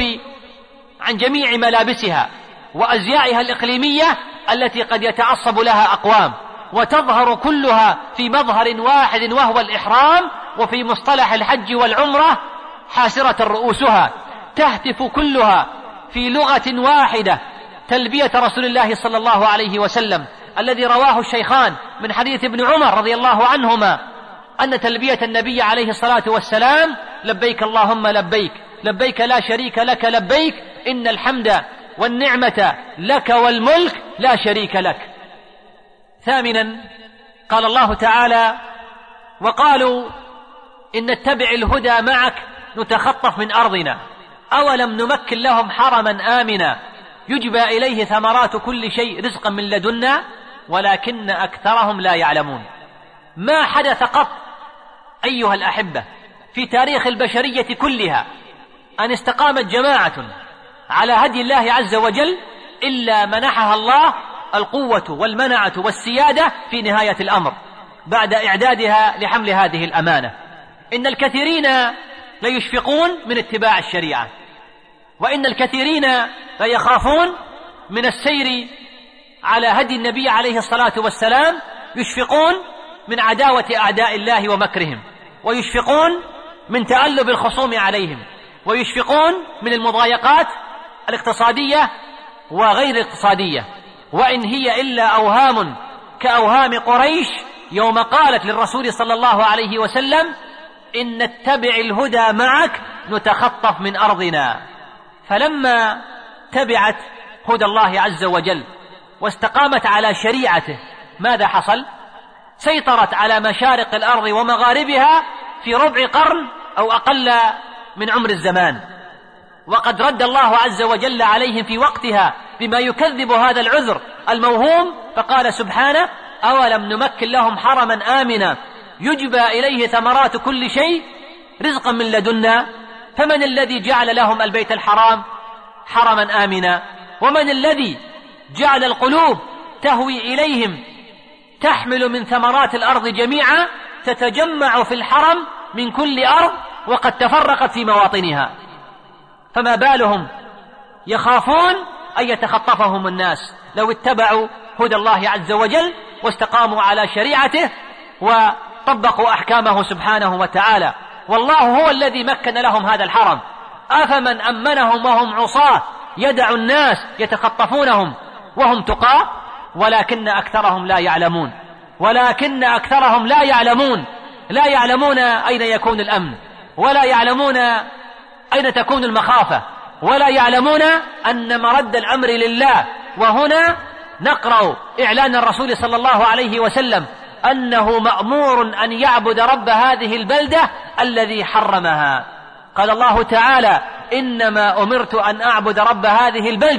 عن جميع ملابسها وأزيائها الإقليمية التي قد يتعصب لها أقوام، وتظهر كلها في مظهر واحد وهو الإحرام، وفي مصطلح الحج والعمرة حاسرة رؤوسها، تهتف كلها في لغة واحدة تلبية رسول الله صلى الله عليه وسلم الذي رواه الشيخان من حديث ابن عمر رضي الله عنهما أن تلبية النبي عليه الصلاة والسلام: لبيك اللهم لبيك، لبيك لا شريك لك لبيك، إن الحمد والنعمة لك والملك لا شريك لك. ثامنا، قال الله تعالى: وقالوا إن نتبع الهدى معك نتخطف من أرضنا أولم نمكن لهم حرما آمنا يجبى إليه ثمرات كل شيء رزقا من لدنا ولكن أكثرهم لا يعلمون. ما حدث قط أيها الأحبة في تاريخ البشرية كلها أن استقامت جماعة على هدي الله عز وجل إلا منحها الله القوة والمنعة والسيادة في نهاية الأمر بعد إعدادها لحمل هذه الأمانة. إن الكثيرين ليشفقون من اتباع الشريعة، وإن الكثيرين ليخافون من السير على هدي النبي عليه الصلاة والسلام، يشفقون من عداوة أعداء الله ومكرهم، ويشفقون من تألب الخصوم عليهم، ويشفقون من المضايقات الاقتصادية وغير الاقتصادية، وإن هي إلا أوهام كأوهام قريش يوم قالت للرسول صلى الله عليه وسلم: إن نتبع الهدى معك نتخطف من أرضنا. فلما تبعت هدى الله عز وجل واستقامت على شريعته ماذا حصل؟ سيطرت على مشارق الأرض ومغاربها في ربع قرن أو أقل من عمر الزمان، وقد رد الله عز وجل عليهم في وقتها بما يكذب هذا العذر الموهوم، فقال سبحانه: أولم نمكن لهم حرما آمنا يجبى إليه ثمرات كل شيء رزقا من لدنا. فمن الذي جعل لهم البيت الحرام حرما آمنا؟ ومن الذي جعل القلوب تهوي إليهم تحمل من ثمرات الأرض جميعا تتجمع في الحرم من كل أرض وقد تفرقت في مواطنها؟ فما بالهم يخافون أن يتخطفهم الناس لو اتبعوا هدى الله عز وجل واستقاموا على شريعته وطبقوا أحكامه سبحانه وتعالى. والله هو الذي مكن لهم هذا الحرم، أفمن أمنهم وهم عصاة يدع الناس يتخطفونهم وهم تقاه؟ ولكن أكثرهم لا يعلمون، ولكن أكثرهم لا يعلمون لا يعلمون أين يكون الأمن، ولا يعلمون أين تكون المخافة، ولا يعلمون أن مرد الأمر لله. وهنا نقرأ إعلان الرسول صلى الله عليه وسلم أنه مأمور أن يعبد رب هذه البلدة الذي حرمها. قال الله تعالى: إنما أمرت أن أعبد رب هذه البلدة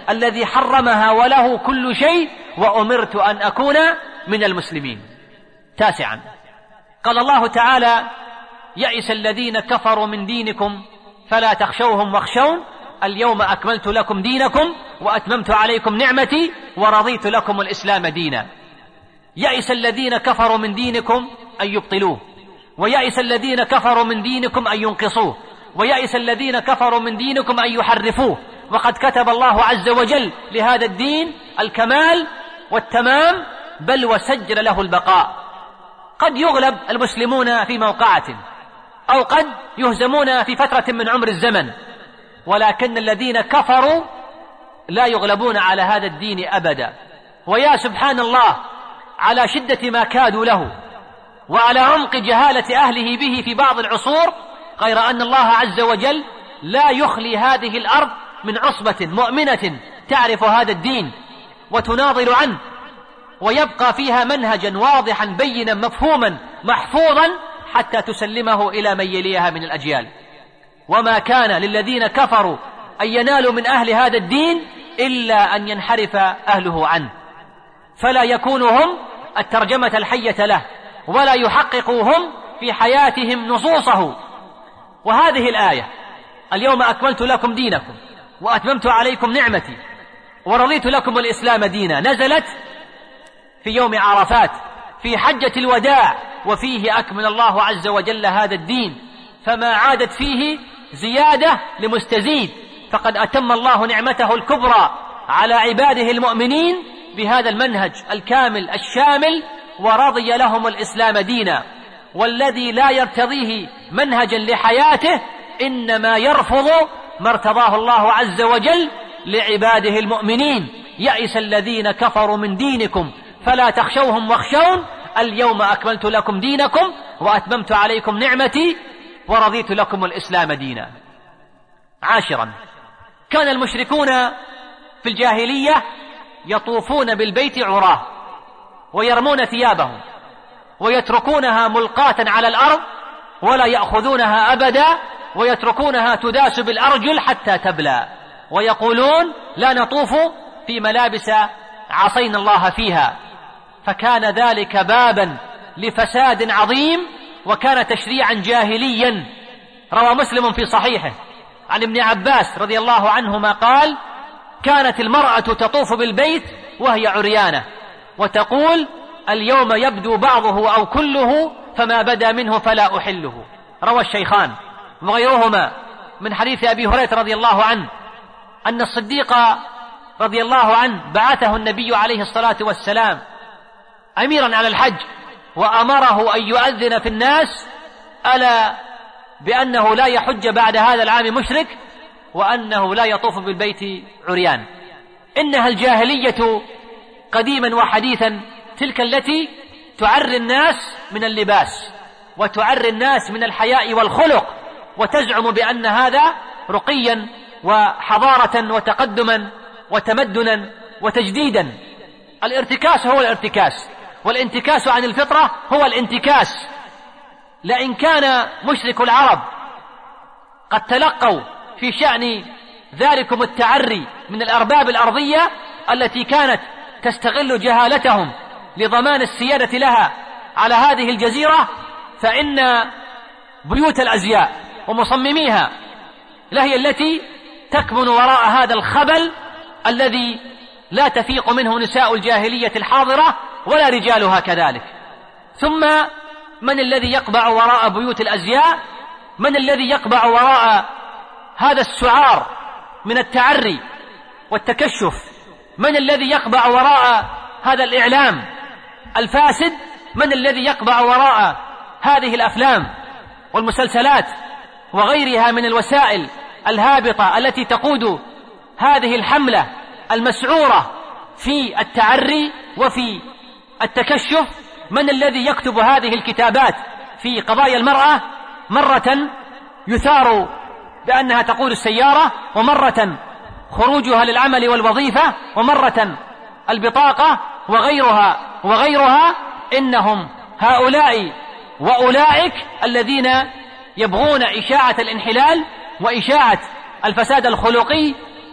الذي حرمها وله كل شيء وأمرت أن أكون من المسلمين. تاسعا قال الله تعالى يئس الذين كفروا من دينكم فلا تخشوهم واخشون اليوم أكملت لكم دينكم وأتممت عليكم نعمتي ورضيت لكم الإسلام دينا. يئس الذين كفروا من دينكم أن يبطلوه، ويئس الذين كفروا من دينكم أن ينقصوه، ويئس الذين كفروا من دينكم أن يحرفوه، وقد كتب الله عز وجل لهذا الدين الكمال والتمام بل وسجل له البقاء. قد يغلب المسلمون في موقعة أو قد يهزمون في فترة من عمر الزمن، ولكن الذين كفروا لا يغلبون على هذا الدين أبدا. ويا سبحان الله على شدة ما كادوا له وعلى عمق جهالة أهله به في بعض العصور، غير أن الله عز وجل لا يخلي هذه الأرض من عصبة مؤمنة تعرف هذا الدين وتناضل عنه، ويبقى فيها منهجا واضحا بينا مفهوما محفوظا حتى تسلمه إلى من يليها من الأجيال. وما كان للذين كفروا أن ينالوا من أهل هذا الدين إلا أن ينحرف أهله عنه، فلا يكونوا هم الترجمة الحية له ولا يحققوا هم في حياتهم نصوصه. وهذه الآية اليوم أكملت لكم دينكم وأتممت عليكم نعمتي ورضيت لكم الإسلام دينا نزلت في يوم عرفات في حجة الوداع، وفيه أكمل الله عز وجل هذا الدين، فما عادت فيه زيادة لمستزيد، فقد أتم الله نعمته الكبرى على عباده المؤمنين بهذا المنهج الكامل الشامل ورضي لهم الإسلام دينا. والذي لا يرتضيه منهجا لحياته إنما يرفض ما ارتضاه الله عز وجل لعباده المؤمنين. يئس الذين كفروا من دينكم فلا تخشوهم واخشون اليوم أكملت لكم دينكم وأتممت عليكم نعمتي ورضيت لكم الإسلام دينا. عاشرا كان المشركون في الجاهلية يطوفون بالبيت عراه ويرمون ثيابهم ويتركونها ملقاة على الأرض ولا يأخذونها أبدا، ويتركونها تداس بالأرجل حتى تبلى، ويقولون لا نطوف في ملابس عصينا الله فيها. فكان ذلك بابا لفساد عظيم وكان تشريعا جاهليا. روى مسلم في صحيحه عن ابن عباس رضي الله عنهما قال كانت المرأة تطوف بالبيت وهي عريانة وتقول اليوم يبدو بعضه أو كله فما بدا منه فلا أحله. روى الشيخان وغيرهما من حديث أبي هريرة رضي الله عنه أن الصديق رضي الله عنه بعثه النبي عليه الصلاة والسلام أميرا على الحج وأمره أن يؤذن في الناس ألا بأنه لا يحج بعد هذا العام مشرك وأنه لا يطوف بالبيت عريان. إنها الجاهلية قديما وحديثا تلك التي تعري الناس من اللباس وتعري الناس من الحياء والخلق وتزعم بأن هذا رقيا وحضارة وتقدما وتمدنا وتجديدا. الارتكاس هو الارتكاس، والانتكاس عن الفطرة هو الانتكاس. لئن كان مشرك العرب قد تلقوا في شأن ذلكم التعري من الأرباب الأرضية التي كانت تستغل جهالتهم لضمان السيادة لها على هذه الجزيرة، فإن بيوت الأزياء ومصمميها لهي التي تكمن وراء هذا الخبل الذي لا تفيق منه نساء الجاهلية الحاضرة ولا رجالها كذلك. ثم من الذي يقبع وراء بيوت الأزياء؟ من الذي يقبع وراء هذا السعار من التعري والتكشف؟ من الذي يقبع وراء هذا الإعلام الفاسد؟ من الذي يقبع وراء هذه الأفلام والمسلسلات وغيرها من الوسائل الهابطة التي تقود هذه الحملة المسعورة في التعري وفي التكشف؟ من الذي يكتب هذه الكتابات في قضايا المرأة؟ مرة يثار بأنها تقود السيارة، ومرة خروجها للعمل والوظيفة، ومرة البطاقة وغيرها وغيرها. إنهم هؤلاء وأولئك الذين يبغون إشاعة الانحلال وإشاعة الفساد الخلقي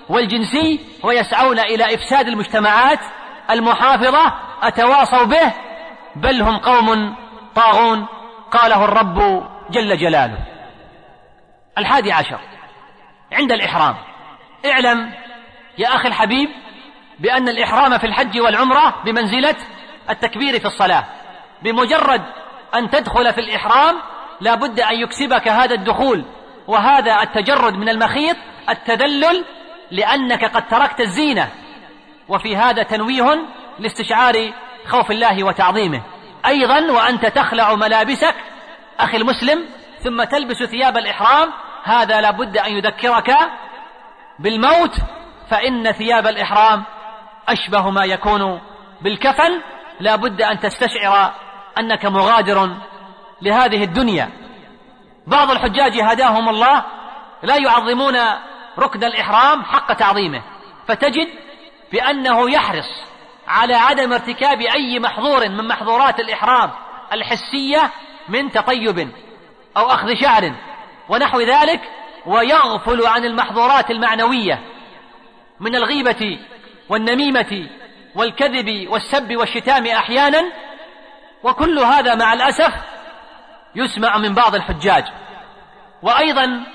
والجنسي ويسعون إلى إفساد المجتمعات المحافظة أتواصوا به، بل هم قوم طاغون قاله الرب جل جلاله. الحادي عشر عند الإحرام. اعلم يا أخي الحبيب بأن الإحرام في الحج والعمرة بمنزلة التكبير في الصلاة. بمجرد أن تدخل في الإحرام لا بد أن يكسبك هذا الدخول وهذا التجرد من المخيط التذلل، لأنك قد تركت الزينة، وفي هذا تنويه لاستشعار خوف الله وتعظيمه. أيضا وأنت تخلع ملابسك أخي المسلم ثم تلبس ثياب الإحرام، هذا لا بد أن يذكرك بالموت، فإن ثياب الإحرام أشبه ما يكون بالكفن، لا بد أن تستشعر أنك مغادر لهذه الدنيا. بعض الحجاج هداهم الله لا يعظمون ركن الإحرام حق تعظيمه، فتجد بأنه يحرص على عدم ارتكاب أي محظور من محظورات الإحرام الحسية من تطيب أو أخذ شعر ونحو ذلك، ويغفل عن المحظورات المعنوية من الغيبة والنميمة والكذب والسب والشتام أحيانا. وكل هذا مع الأسف يسمع من بعض الحجاج. وأيضا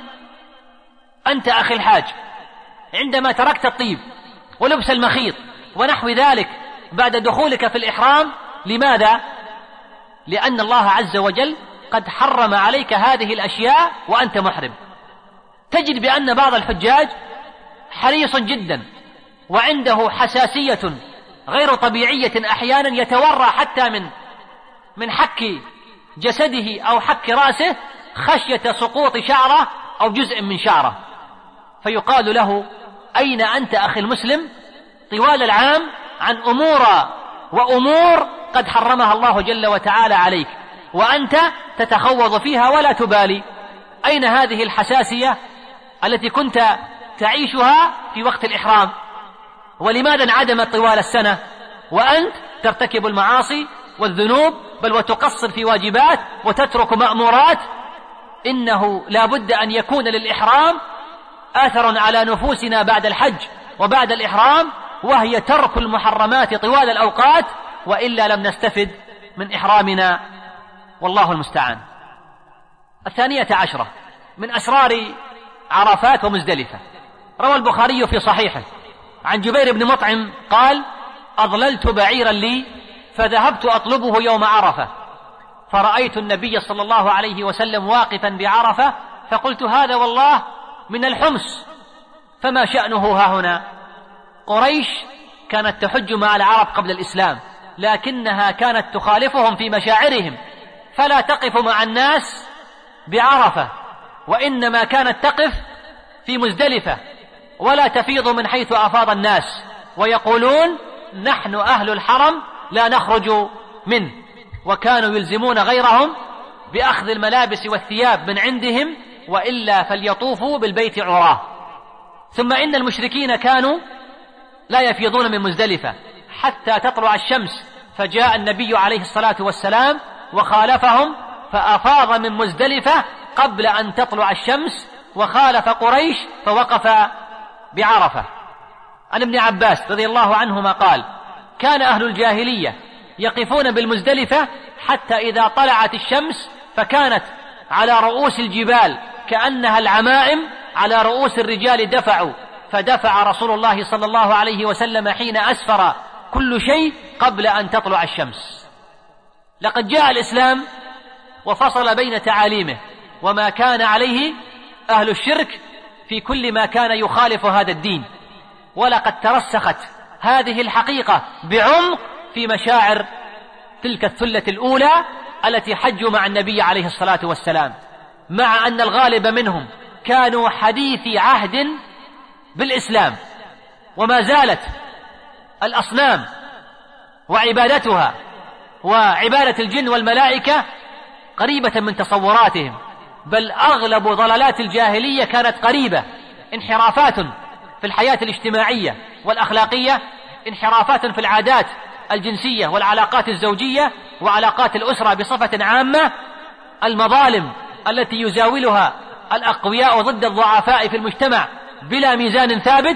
أنت أخي الحاج عندما تركت الطيب ولبس المخيط ونحو ذلك بعد دخولك في الإحرام، لماذا؟ لأن الله عز وجل قد حرم عليك هذه الأشياء وأنت محرم. تجد بأن بعض الحجاج حريص جدا وعنده حساسية غير طبيعية، أحيانا يتورع حتى من من حك جسده أو حك رأسه خشية سقوط شعره أو جزء من شعره، فيقال له: أين أنت أخي المسلم طوال العام عن أمور وأمور قد حرمها الله جل وتعالى عليك وأنت تتخوض فيها ولا تبالي؟ أين هذه الحساسية التي كنت تعيشها في وقت الإحرام؟ ولماذا انعدمت طوال السنة وأنت ترتكب المعاصي والذنوب بل وتقصر في واجبات وتترك مأمورات؟ إنه لا بد أن يكون للإحرام أثر على نفوسنا بعد الحج وبعد الإحرام، وهي ترك المحرمات طوال الأوقات، وإلا لم نستفد من إحرامنا والله المستعان. الثانية عشرة من أسرار عرفات ومزدلفة. روى البخاري في صحيحه عن جبير بن مطعم قال: أضللت بعيرا لي فذهبت أطلبه يوم عرفة، فرأيت النبي صلى الله عليه وسلم واقفا بعرفة، فقلت: هذا والله من الحمص، فما شأنه ها هنا؟ قريش كانت تحج مع العرب قبل الإسلام، لكنها كانت تخالفهم في مشاعرهم، فلا تقف مع الناس بعرفة، وإنما كانت تقف في مزدلفة ولا تفيض من حيث أفاض الناس، ويقولون: نحن أهل الحرم لا نخرج منه. وكانوا يلزمون غيرهم بأخذ الملابس والثياب من عندهم، وإلا فليطوفوا بالبيت عراه. ثم إن المشركين كانوا لا يفيضون من مزدلفة حتى تطلع الشمس، فجاء النبي عليه الصلاة والسلام وخالفهم فأفاض من مزدلفة قبل أن تطلع الشمس، وخالف قريش فوقف بعرفة. عن ابن عباس رضي الله عنهما قال: كان أهل الجاهلية يقفون بالمزدلفة حتى إذا طلعت الشمس فكانت على رؤوس الجبال كأنها العمائم على رؤوس الرجال دفعوا، فدفع رسول الله صلى الله عليه وسلم حين أسفر كل شيء قبل أن تطلع الشمس. لقد جاء الإسلام وفصل بين تعاليمه وما كان عليه أهل الشرك في كل ما كان يخالف هذا الدين، ولقد ترسخت هذه الحقيقة بعمق في مشاعر تلك الثلة الأولى التي حجوا مع النبي عليه الصلاة والسلام، مع أن الغالب منهم كانوا حديثي عهد بالإسلام، وما زالت الأصنام وعبادتها وعبادة الجن والملائكة قريبة من تصوراتهم، بل أغلب ضلالات الجاهلية كانت قريبة، انحرافات في الحياة الاجتماعية والأخلاقية، انحرافات في العادات الجنسية والعلاقات الزوجية وعلاقات الأسرة بصفة عامة، المظالم التي يزاولها الأقوياء ضد الضعفاء في المجتمع بلا ميزان ثابت،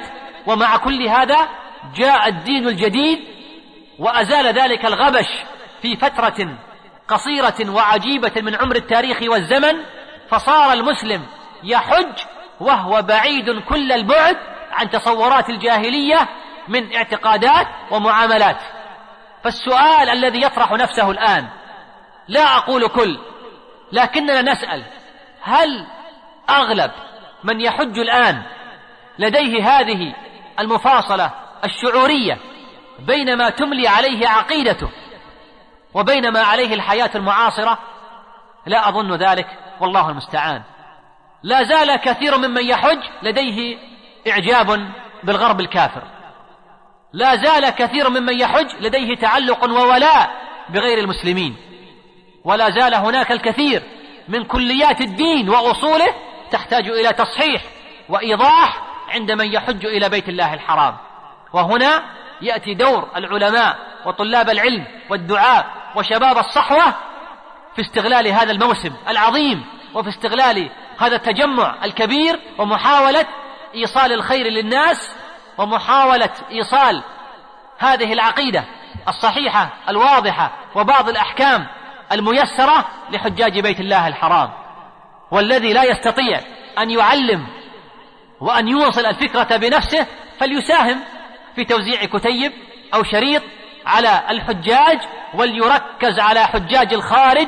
ومع كل هذا جاء الدين الجديد وأزال ذلك الغبش في فترة قصيرة وعجيبة من عمر التاريخ والزمن، فصار المسلم يحج وهو بعيد كل البعد عن تصورات الجاهلية من اعتقادات ومعاملات. فالسؤال الذي يطرح نفسه الآن، لا أقول كل، لكننا نسأل: هل أغلب من يحج الآن لديه هذه المفاصلة الشعورية بين ما تملي عليه عقيدته وبين ما عليه الحياة المعاصرة؟ لا أظن ذلك، والله المستعان. لا زال كثير ممن يحج لديه إعجاب بالغرب الكافر، لا زال كثير ممن يحج لديه تعلق وولاء بغير المسلمين، ولا زال هناك الكثير من كليات الدين وأصوله تحتاج إلى تصحيح وإيضاح عند من يحج إلى بيت الله الحرام. وهنا يأتي دور العلماء وطلاب العلم والدعاء وشباب الصحوة في استغلال هذا الموسم العظيم، وفي استغلال هذا التجمع الكبير، ومحاولة إيصال الخير للناس، ومحاولة إيصال هذه العقيدة الصحيحة الواضحة وبعض الأحكام الميسرة لحجاج بيت الله الحرام. والذي لا يستطيع أن يعلم وأن يوصل الفكرة بنفسه فليساهم في توزيع كتيب أو شريط على الحجاج، وليركز على حجاج الخارج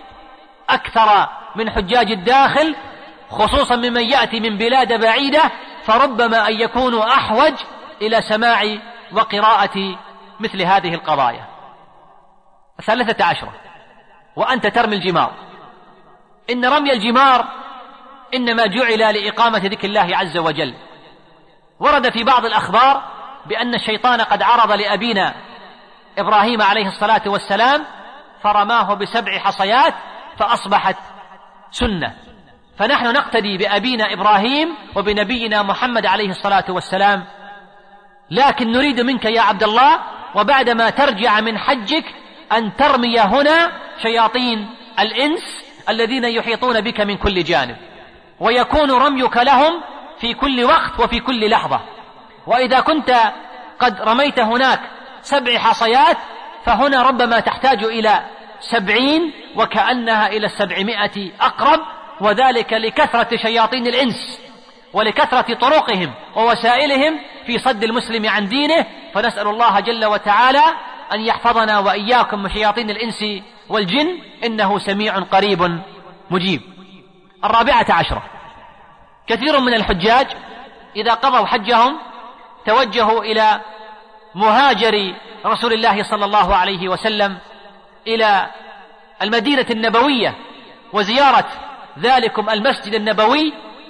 أكثر من حجاج الداخل، خصوصا ممن يأتي من بلاد بعيدة، فربما أن يكونوا أحوج إلى سماع وقراءة مثل هذه القضايا. الثالثة عشرة: وأنت ترمي الجمار. إن رمي الجمار إنما جعل لإقامة ذكر الله عز وجل. ورد في بعض الأخبار بأن الشيطان قد عرض لأبينا إبراهيم عليه الصلاة والسلام فرماه بسبع حصيات فأصبحت سنة، فنحن نقتدي بأبينا إبراهيم وبنبينا محمد عليه الصلاة والسلام. لكن نريد منك يا عبد الله وبعدما ترجع من حجك أن ترمي هنا شياطين الإنس الذين يحيطون بك من كل جانب، ويكون رميك لهم في كل وقت وفي كل لحظة. وإذا كنت قد رميت هناك سبع حصيات فهنا ربما تحتاج إلى سبعين، وكأنها إلى السبعمائة أقرب، وذلك لكثرة شياطين الإنس ولكثرة طرقهم ووسائلهم في صد المسلم عن دينه. فنسأل الله جل وتعالى أن يحفظنا وإياكم من شياطين الإنس والجن، إنه سميع قريب مجيب. الرابعة عشرة: كثير من الحجاج إذا قضوا حجهم توجهوا إلى مهاجر رسول الله صلى الله عليه وسلم إلى المدينة النبوية وزيارة ذلكم المسجد النبوي.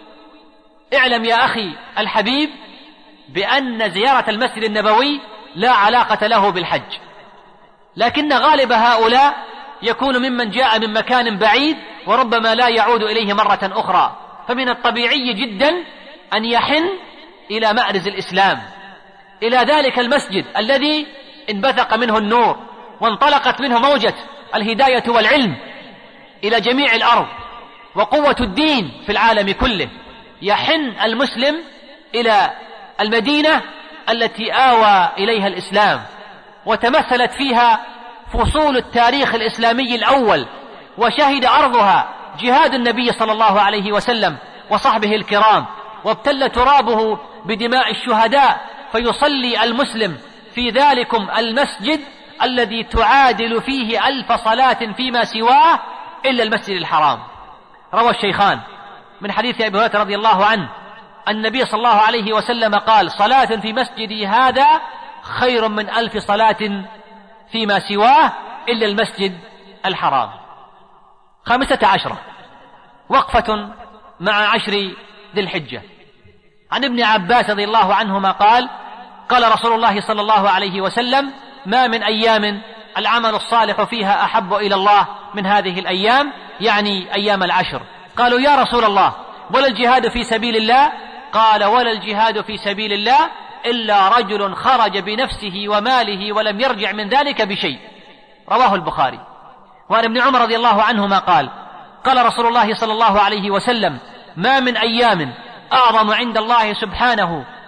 اعلم يا أخي الحبيب بأن زيارة المسجد النبوي لا علاقة له بالحج، لكن غالب هؤلاء يكون ممن جاء من مكان بعيد وربما لا يعود إليه مرة أخرى، فمن الطبيعي جدا أن يحن إلى مأرز الإسلام، إلى ذلك المسجد الذي انبثق منه النور وانطلقت منه موجة الهداية والعلم إلى جميع الأرض وقوة الدين في العالم كله. يحن المسلم إلى المدينة التي آوى إليها الإسلام وتمثلت فيها فصول التاريخ الإسلامي الأول، وشهد أرضها جهاد النبي صلى الله عليه وسلم وصحبه الكرام، وابتل ترابه بدماء الشهداء، فيصلي المسلم في ذلكم المسجد الذي تعادل فيه ألف صلاة فيما سواه إلا المسجد الحرام. روى الشيخان من حديث أبي هريرة رضي الله عنه النبي صلى الله عليه وسلم قال: صلاة في مسجدي هذا خير من ألف صلاة فيما سواه إلا المسجد الحرام. خامسة عشرة: وقفة مع عشر ذي الحجة. عن ابن عباس رضي الله عنهما قال: قال رسول الله صلى الله عليه وسلم: ما من أيام العمل الصالح فيها أحب إلى الله من هذه الأيام، يعني أيام العشر. قالوا: يا رسول الله ولا الجهاد في سبيل الله؟ قال: ولا الجهاد في سبيل الله إلا رجل خرج بنفسه وماله ولم يرجع من ذلك بشيء. رواه البخاري. وعن ابن عمر رضي الله عنهما قال: قال رسول الله صلى الله عليه وسلم: ما من أيام أعظم عند الله سبحانه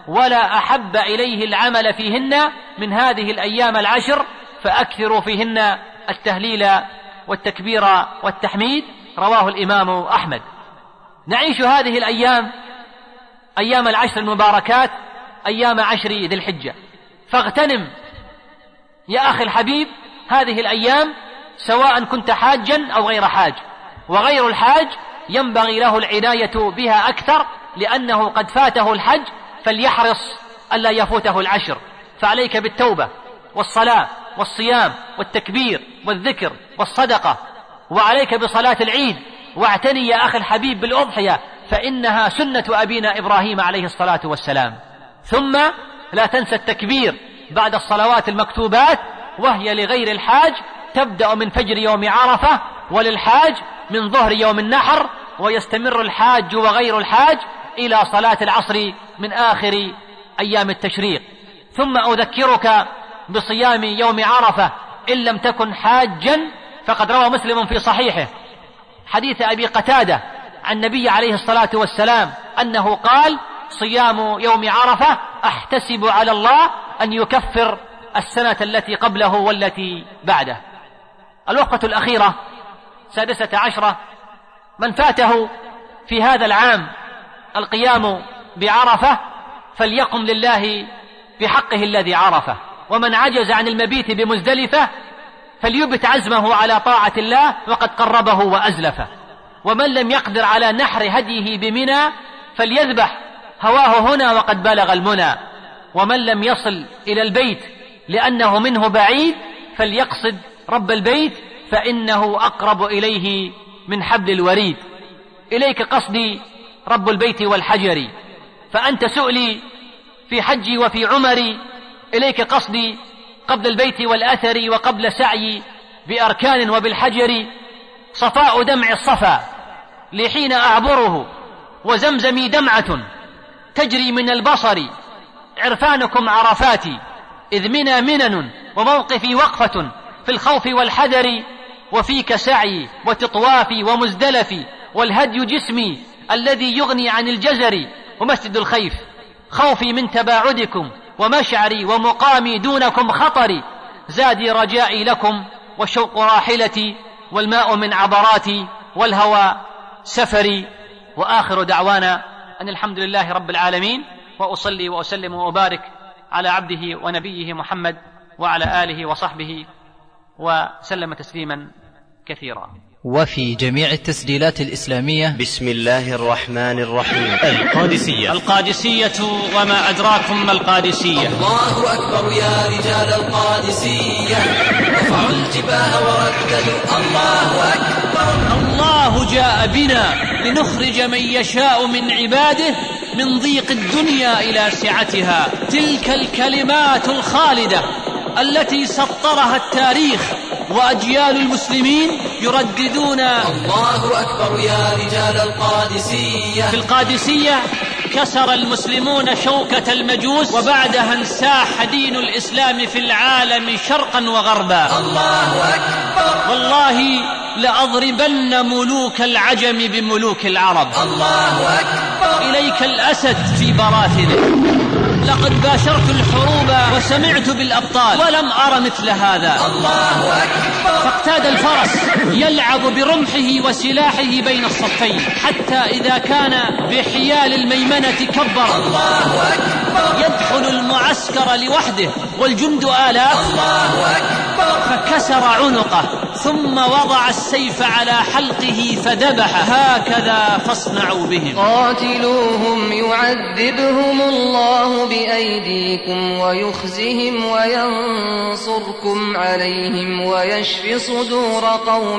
ولا أحب إليه العمل فيهن من هذه الأيام العشر، فأكثروا فيهن التهليل والتكبير والتحميد. رواه الإمام أحمد. نعيش هذه الأيام أيام العشر المباركات، أيام عشر ذي الحجة، فاغتنم يا أخي الحبيب هذه الأيام، سواء كنت حاجا أو غير حاج. وغير الحاج ينبغي له العناية بها أكثر، لأنه قد فاته الحج، فليحرص ألا يفوته العشر. فعليك بالتوبة والصلاة والصيام والتكبير والذكر والصدقة، وعليك بصلاة العيد. واعتني يا أخي الحبيب بالأضحية، فإنها سنة أبينا إبراهيم عليه الصلاة والسلام. ثم لا تنسى التكبير بعد الصلوات المكتوبات، وهي لغير الحاج تبدأ من فجر يوم عرفة، وللحاج من ظهر يوم النحر، ويستمر الحاج وغير الحاج إلى صلاة العصر من آخر أيام التشريق. ثم أذكرك بصيام يوم عرفة إن لم تكن حاجا، فقد روى مسلم في صحيحه حديث أبي قتادة عن النبي عليه الصلاة والسلام أنه قال: صيام يوم عرفة أحتسب على الله أن يكفر السنة التي قبله والتي بعده. الوقفة الأخيرة سادسة عشرة: من فاته في هذا العام القيام بعرفة فليقم لله بحقه الذي عرفه، ومن عجز عن المبيت بمزدلفة فليبت عزمه على طاعة الله وقد قربه وأزلفه، ومن لم يقدر على نحر هديه بمنى فليذبح هواه هنا وقد بلغ المنى، ومن لم يصل إلى البيت لأنه منه بعيد فليقصد رب البيت فإنه أقرب إليه من حبل الوريد. إليك قصدي رب البيت والحجر، فأنت سؤلي في حجي وفي عمري. إليك قصدي قبل البيت والأثر وقبل سعي بأركان وبالحجر. صفاء دمع الصفا لحين أعبره، وزمزمي دمعة تجري من البصر. عرفانكم عرفاتي إذ منى منن، وموقفي وقفة في الخوف والحذر. وفيك سعي وتطوافي ومزدلفي، والهدي جسمي الذي يغني عن الجزر. ومسجد الخيف خوفي من تباعدكم، ومشعري ومقامي دونكم خطري. زادي رجائي لكم والشوق راحلتي، والماء من عبراتي والهوى سفري. وآخر دعوانا أن الحمد لله رب العالمين، وأصلي وأسلم وأبارك على عبده ونبيه محمد وعلى آله وصحبه وسلم تسليما كثيرا. وفي جميع التسجيلات الإسلامية بسم الله الرحمن الرحيم. القادسية القادسية وما أدراكم ما القادسية. الله أكبر يا رجال القادسية، رفعوا الجباه ورددوا الله أكبر. الله جاء بنا لنخرج من يشاء من عباده من ضيق الدنيا إلى سعتها. تلك الكلمات الخالدة التي سطرها التاريخ وأجيال المسلمين يرددون الله أكبر يا رجال القادسية. في القادسية كسر المسلمون شوكة المجوس، وبعدها انساح دين الإسلام في العالم شرقا وغربا. الله أكبر. والله لأضربن ملوك العجم بملوك العرب. الله أكبر. إليك الأسد في براثنه. لقد باشرت الحروب وسمعت بالأبطال ولم أر مثل هذا. الله أكبر. فاقتاد الفرس يلعب برمحه وسلاحه بين الصفين، حتى إذا كان بحيال الميمنة كبر. الله أكبر. يدخل المعسكر لوحده والجند آلاف. الله أكبر. فكسر عنقه ثم وضع السيف على حلقه فذبح. هكذا فاصنعوا بهم. قاتلوهم يعذبهم الله بأيديكم ويخزهم وينصركم عليهم ويشف صدور قوم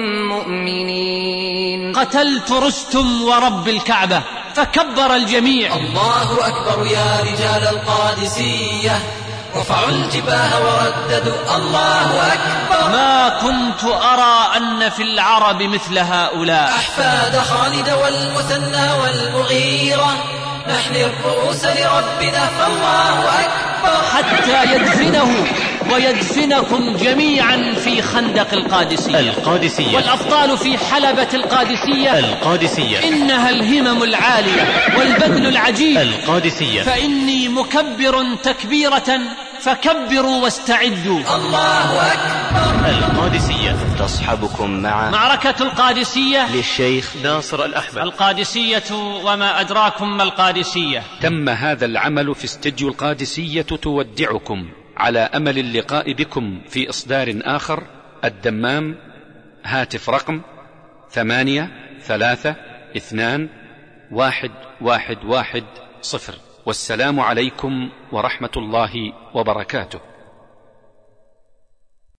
مؤمنين. قتلت رستم ورب الكعبة، فكبر الجميع. الله أكبر يا رجال القادسية، رفعوا الجباه ورددوا الله أكبر. ما كنت أرى أن في العرب مثل هؤلاء. أحفاد خالد والمثنى والمغيرة، نحن الرؤوس لربنا فالله أكبر. حتى يدفنه ويدفنكم جميعا في خندق القادسية. القادسية والأبطال في حلبة القادسية. القادسية إنها الهمم العالية والبذل العجيب. القادسية فإني مكبر تكبيرة فكبروا واستعدوا. الله أكبر. القادسية تصحبكم مع معركة القادسية للشيخ ناصر الأحمد. القادسية وما أدراكم ما القادسية. تم هذا العمل في استديو القادسية تودعكم على أمل اللقاء بكم في إصدار آخر. الدمام، هاتف رقم ثمانية ثلاثة اثنان واحد واحد واحد صفر. والسلام عليكم ورحمة الله وبركاته.